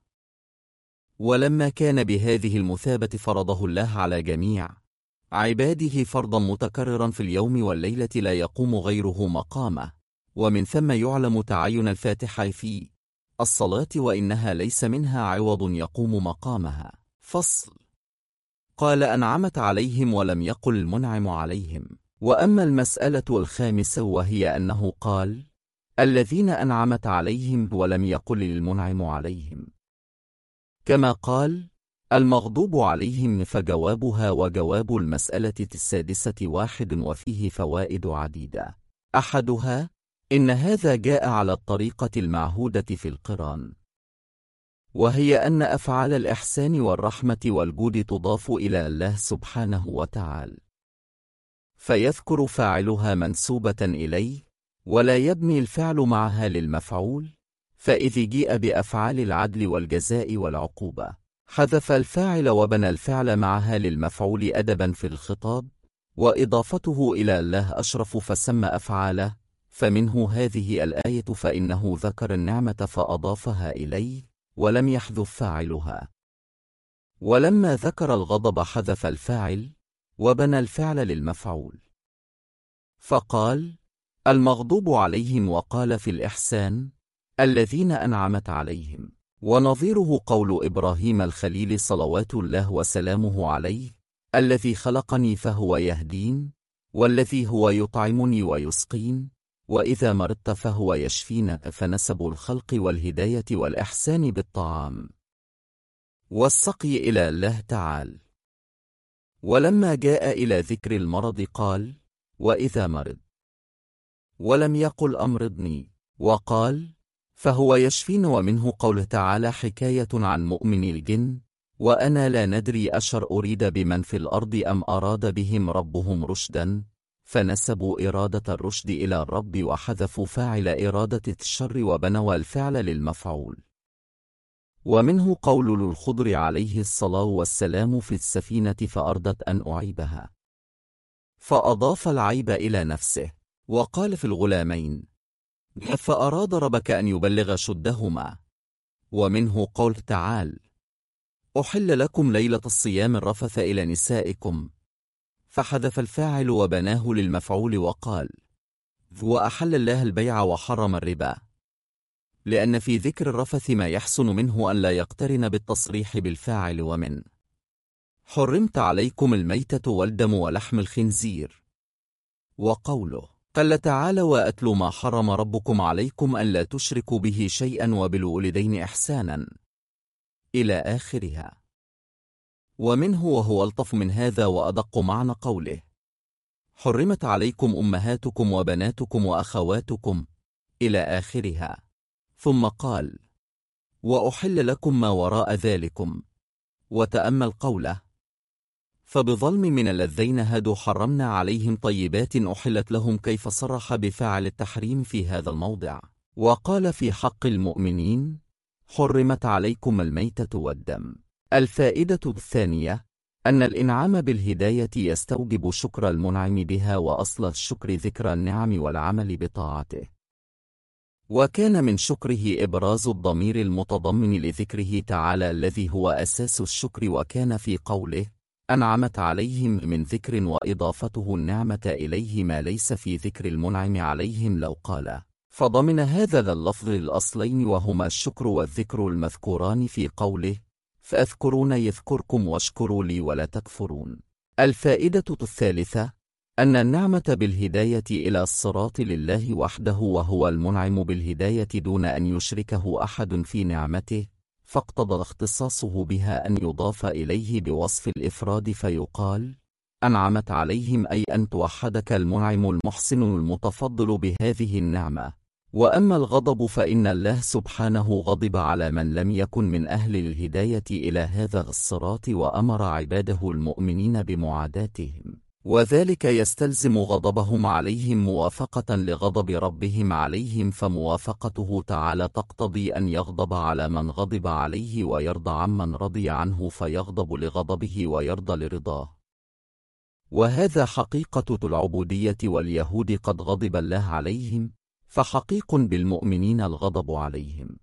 ولما كان بهذه المثابة فرضه الله على جميع عباده فرضا متكررا في اليوم والليلة لا يقوم غيره مقامه، ومن ثم يعلم تعين الفاتحة في الصلاة وإنها ليس منها عوض يقوم مقامها. فصل: قال أنعمت عليهم ولم يقل المنعم عليهم. وأما المسألة الخامسة وهي أنه قال الذين أنعمت عليهم ولم يقل المنعم عليهم، كما قال المغضوب عليهم. فجوابها وجواب المسألة السادسة واحد، وفيه فوائد عديدة. أحدها: إن هذا جاء على الطريقة المعهودة في القرآن، وهي أن أفعال الإحسان والرحمة والجود تضاف إلى الله سبحانه وتعالى، فيذكر فاعلها منسوبة إليه، ولا يبني الفعل معها للمفعول، فإذ جيء بأفعال العدل والجزاء والعقوبة حذف الفاعل وبنى الفعل معها للمفعول أدبا في الخطاب، وإضافته إلى الله أشرف فسمى أفعاله، فمنه هذه الآية: فإنه ذكر النعمة فأضافها إليه ولم يحذف فاعلها. ولما ذكر الغضب حذف الفاعل وبنى الفعل للمفعول، فقال: المغضوب عليهم، وقال في الإحسان: الذين أنعمت عليهم. ونظيره قول إبراهيم الخليل صلوات الله وسلامه عليه: الذي خلقني فهو يهدين، والذي هو يطعمني ويسقين، وإذا مرضت فهو يشفين. فنسب الخلق والهداية والإحسان بالطعام والسقي إلى الله تعالى. ولما جاء إلى ذكر المرض قال: وإذا مرض، ولم يقل أمرضني، وقال: فهو يشفين. ومنه قوله تعالى حكاية عن مؤمن الجن: وأنا لا ندري أشر أريد بمن في الأرض أم أراد بهم ربهم رشدا، فنسبوا إرادة الرشد إلى الرب وحذفوا فاعل إرادة الشر وبنوا الفعل للمفعول. ومنه قول للخضر عليه الصلاة والسلام في السفينة: فأردت أن أعيبها، فأضاف العيب إلى نفسه. وقال في الغلامين: فأراد ربك أن يبلغ شدهما. ومنه قول تعالى: أحل لكم ليلة الصيام الرفث إلى نسائكم، فحذف الفاعل وبناه للمفعول وقال: وأحل الله البيع وحرم الربا، لأن في ذكر الرفث ما يحسن منه أن لا يقترن بالتصريح بالفاعل. ومن حرمت عليكم الميتة والدم ولحم الخنزير. وقوله: قال تعالى: وأتل ما حرم ربكم عليكم ألا تشركوا به شيئا وبالوالدين إحسانا، إلى آخرها. ومنه وهو ألطف من هذا وأدق معنى قوله: حرمت عليكم أمهاتكم وبناتكم وأخواتكم، إلى آخرها. ثم قال: وأحل لكم ما وراء ذلكم. وتأمل قوله: فبظلم من الذين هادوا حرمنا عليهم طيبات أحلت لهم، كيف صرح بفاعل التحريم في هذا الموضع. وقال في حق المؤمنين: حرمت عليكم الميتة والدم. الفائدة الثانية: أن الإنعام بالهداية يستوجب شكر المنعم بها، وأصل الشكر ذكر النعم والعمل بطاعته. وكان من شكره إبراز الضمير المتضمن لذكره تعالى الذي هو أساس الشكر، وكان في قوله: أنعمت عليهم من ذكر، وإضافته النعمة إليه ما ليس في ذكر المنعم عليهم لو قال. فضمن هذا اللفظ الأصلين، وهما الشكر والذكر المذكوران في قوله: فأذكرون يذكركم واشكروا لي ولا تكفرون. الفائدة الثالثة: أن النعمة بالهداية إلى الصراط لله وحده، وهو المنعم بالهداية دون أن يشركه أحد في نعمته، فاقتضى اختصاصه بها أن يضاف إليه بوصف الإفراد فيقال: أنعمت عليهم، أي أن توحدك المنعم المحسن المتفضل بهذه النعمة. وأما الغضب فإن الله سبحانه غضب على من لم يكن من أهل الهداية إلى هذا الصراط، وأمر عباده المؤمنين بمعاداتهم، وذلك يستلزم غضبهم عليهم موافقة لغضب ربهم عليهم، فموافقته تعالى تقتضي أن يغضب على من غضب عليه ويرضى عمن رضي عنه، فيغضب لغضبه ويرضى لرضاه. وهذا حقيقة العبودية، واليهود قد غضب الله عليهم، فحقيق بالمؤمنين الغضب عليهم،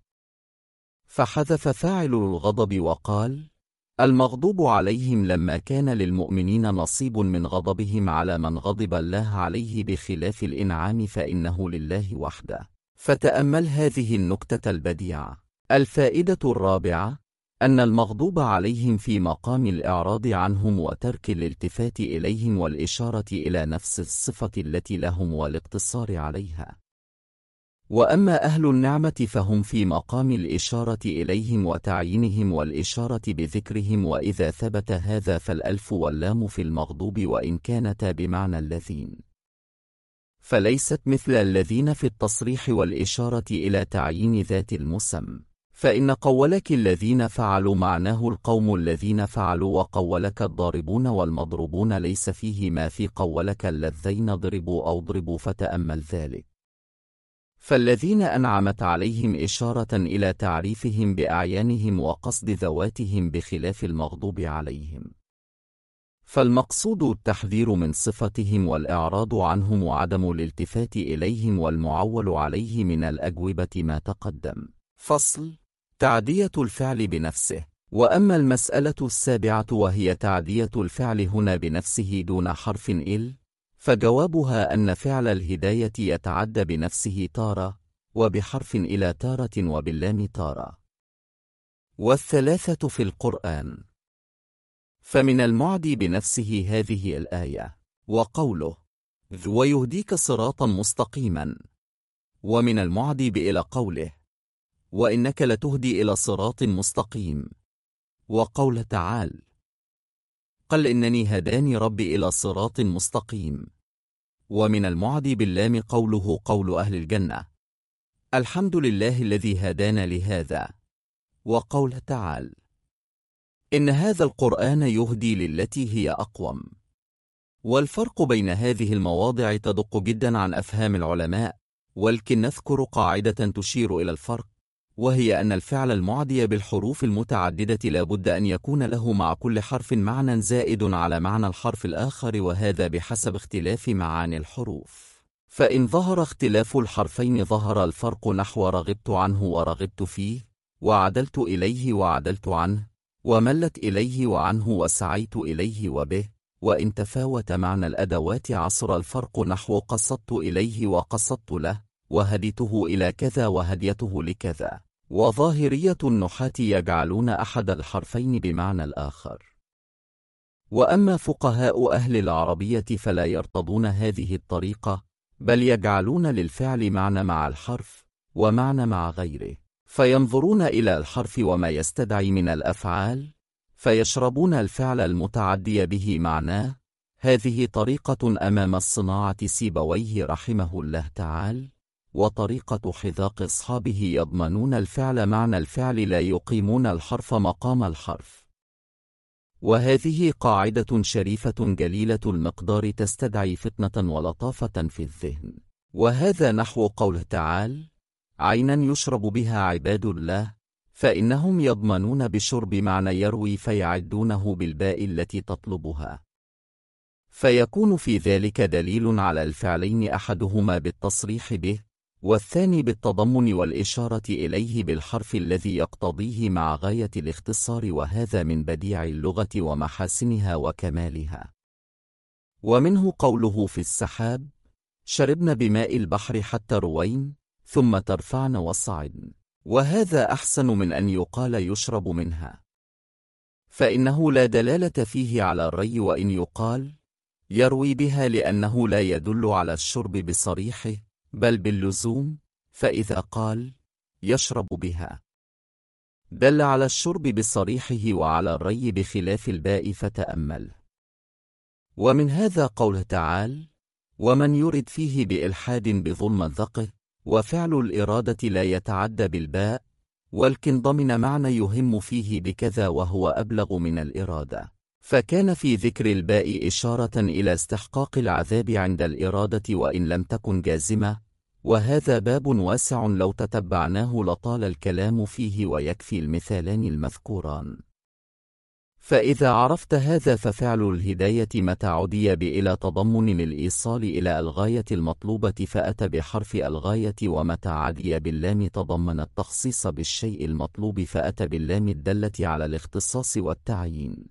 فحذف فاعل الغضب وقال: المغضوب عليهم، لما كان للمؤمنين نصيب من غضبهم على من غضب الله عليه، بخلاف الإنعام فإنه لله وحده. فتأمل هذه النكتة البديعة. الفائدة الرابعة: أن المغضوب عليهم في مقام الإعراض عنهم وترك الالتفات إليهم والإشارة إلى نفس الصفة التي لهم والاقتصار عليها. وأما أهل النعمة فهم في مقام الإشارة إليهم وتعيينهم والإشارة بذكرهم، وإذا ثبت هذا فالألف واللام في المغضوب وإن كانتا بمعنى الذين، فليست مثل الذين في التصريح والإشارة إلى تعيين ذات المسمى، فإن قولك الذين فعلوا معناه القوم الذين فعلوا، وقولك الضاربون والمضروبون ليس فيه ما في قولك اللذين ضربوا أو ضربوا، فتأمل ذلك. فالذين أنعمت عليهم إشارة إلى تعريفهم بأعيانهم وقصد ذواتهم بخلاف المغضوب عليهم، فالمقصود التحذير من صفتهم والإعراض عنهم وعدم الالتفات إليهم، والمعول عليه من الأجوبة ما تقدم. فصل: تعدية الفعل بنفسه. وأما المسألة السابعة وهي تعدية الفعل هنا بنفسه دون حرف إل، فجوابها أن فعل الهداية يتعدى بنفسه تارة، وبحرف إلى تارة، وباللام تارة، والثلاثة في القرآن. فمن المعدي بنفسه هذه الآية وقوله ويهديك صراطا مستقيما، ومن المعدي بإلى قوله وإنك لتهدي إلى صراط مستقيم، وقول تعالى قل إنني هداني ربي إلى صراط مستقيم. ومن المعدي باللام قوله قول أهل الجنة الحمد لله الذي هدانا لهذا، وقول تعالى إن هذا القرآن يهدي للتي هي أقوم. والفرق بين هذه المواضع تدق جدا عن أفهام العلماء، ولكن نذكر قاعدة تشير إلى الفرق، وهي أن الفعل المعدي بالحروف المتعددة لا بد أن يكون له مع كل حرف معنى زائد على معنى الحرف الآخر، وهذا بحسب اختلاف معاني الحروف. فإن ظهر اختلاف الحرفين ظهر الفرق، نحو رغبت عنه ورغبت فيه، وعدلت إليه وعدلت عنه، وملت إليه وعنه، وسعيت إليه وبه. وإن تفاوت معنى الأدوات عصر الفرق، نحو قصدت إليه وقصدت له، وهديته إلى كذا وهديته لكذا. وظاهرية النحاة يجعلون أحد الحرفين بمعنى الآخر. وأما فقهاء أهل العربية فلا يرتضون هذه الطريقة، بل يجعلون للفعل معنى مع الحرف ومعنى مع غيره، فينظرون إلى الحرف وما يستدعي من الأفعال فيشربون الفعل المتعدي به معناه. هذه طريقة أمام الصناعة سيبويه رحمه الله تعالى، وطريقة حذاق أصحابه يضمنون الفعل معنى الفعل لا يقيمون الحرف مقام الحرف. وهذه قاعدة شريفة جليلة المقدار تستدعي فتنة ولطافة في الذهن. وهذا نحو قوله تعالى عينا يشرب بها عباد الله، فإنهم يضمنون بشرب معنى يروي فيعدونه بالباء التي تطلبها، فيكون في ذلك دليل على الفعلين، أحدهما بالتصريح به والثاني بالتضمن والإشارة إليه بالحرف الذي يقتضيه مع غاية الاختصار، وهذا من بديع اللغة ومحاسنها وكمالها. ومنه قوله في السحاب شربن بماء البحر حتى روين ثم ترفعن وصعدن، وهذا أحسن من أن يقال يشرب منها، فإنه لا دلالة فيه على الري، وإن يقال يروي بها لأنه لا يدل على الشرب بصريحه بل باللزوم، فإذا قال يشرب بها دل على الشرب بصريحه وعلى الري بخلاف الباء، فتأمل. ومن هذا قوله تعالى ومن يرد فيه بإلحاد بظلم ذقه، وفعل الإرادة لا يتعدى بالباء، ولكن ضمن معنى يهم فيه بكذا وهو أبلغ من الإرادة، فكان في ذكر الباء إشارة إلى استحقاق العذاب عند الإرادة وإن لم تكن جازمة، وهذا باب واسع لو تتبعناه لطال الكلام فيه، ويكفي المثالان المذكوران. فإذا عرفت هذا ففعل الهداية متى عدي بإلى تضمن الإيصال إلى الغاية المطلوبة فأتى بحرف الغاية، ومتى عدي باللام تضمن التخصيص بالشيء المطلوب فأتى باللام الدالة على الاختصاص والتعيين.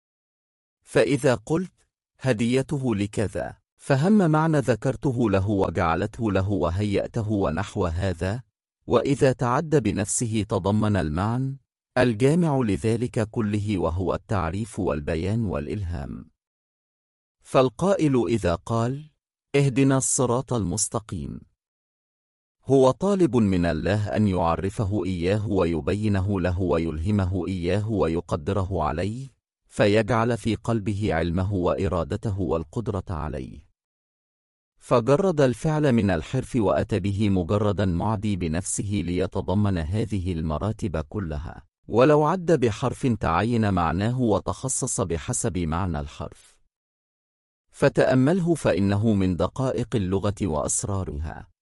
فإذا قلت هديته لكذا فهم معنى ذكرته له وجعلته له وهيأته ونحو هذا، وإذا تعد بنفسه تضمن المعنى الجامع لذلك كله، وهو التعريف والبيان والإلهام. فالقائل إذا قال اهدنا الصراط المستقيم هو طالب من الله أن يعرفه إياه ويبينه له ويلهمه إياه ويقدره عليه، فيجعل في قلبه علمه وإرادته والقدرة عليه. فجرد الفعل من الحرف وأتى به مجردا معدي بنفسه ليتضمن هذه المراتب كلها، ولو عد بحرف تعين معناه وتخصص بحسب معنى الحرف. فتأمله فإنه من دقائق اللغة وأسرارها.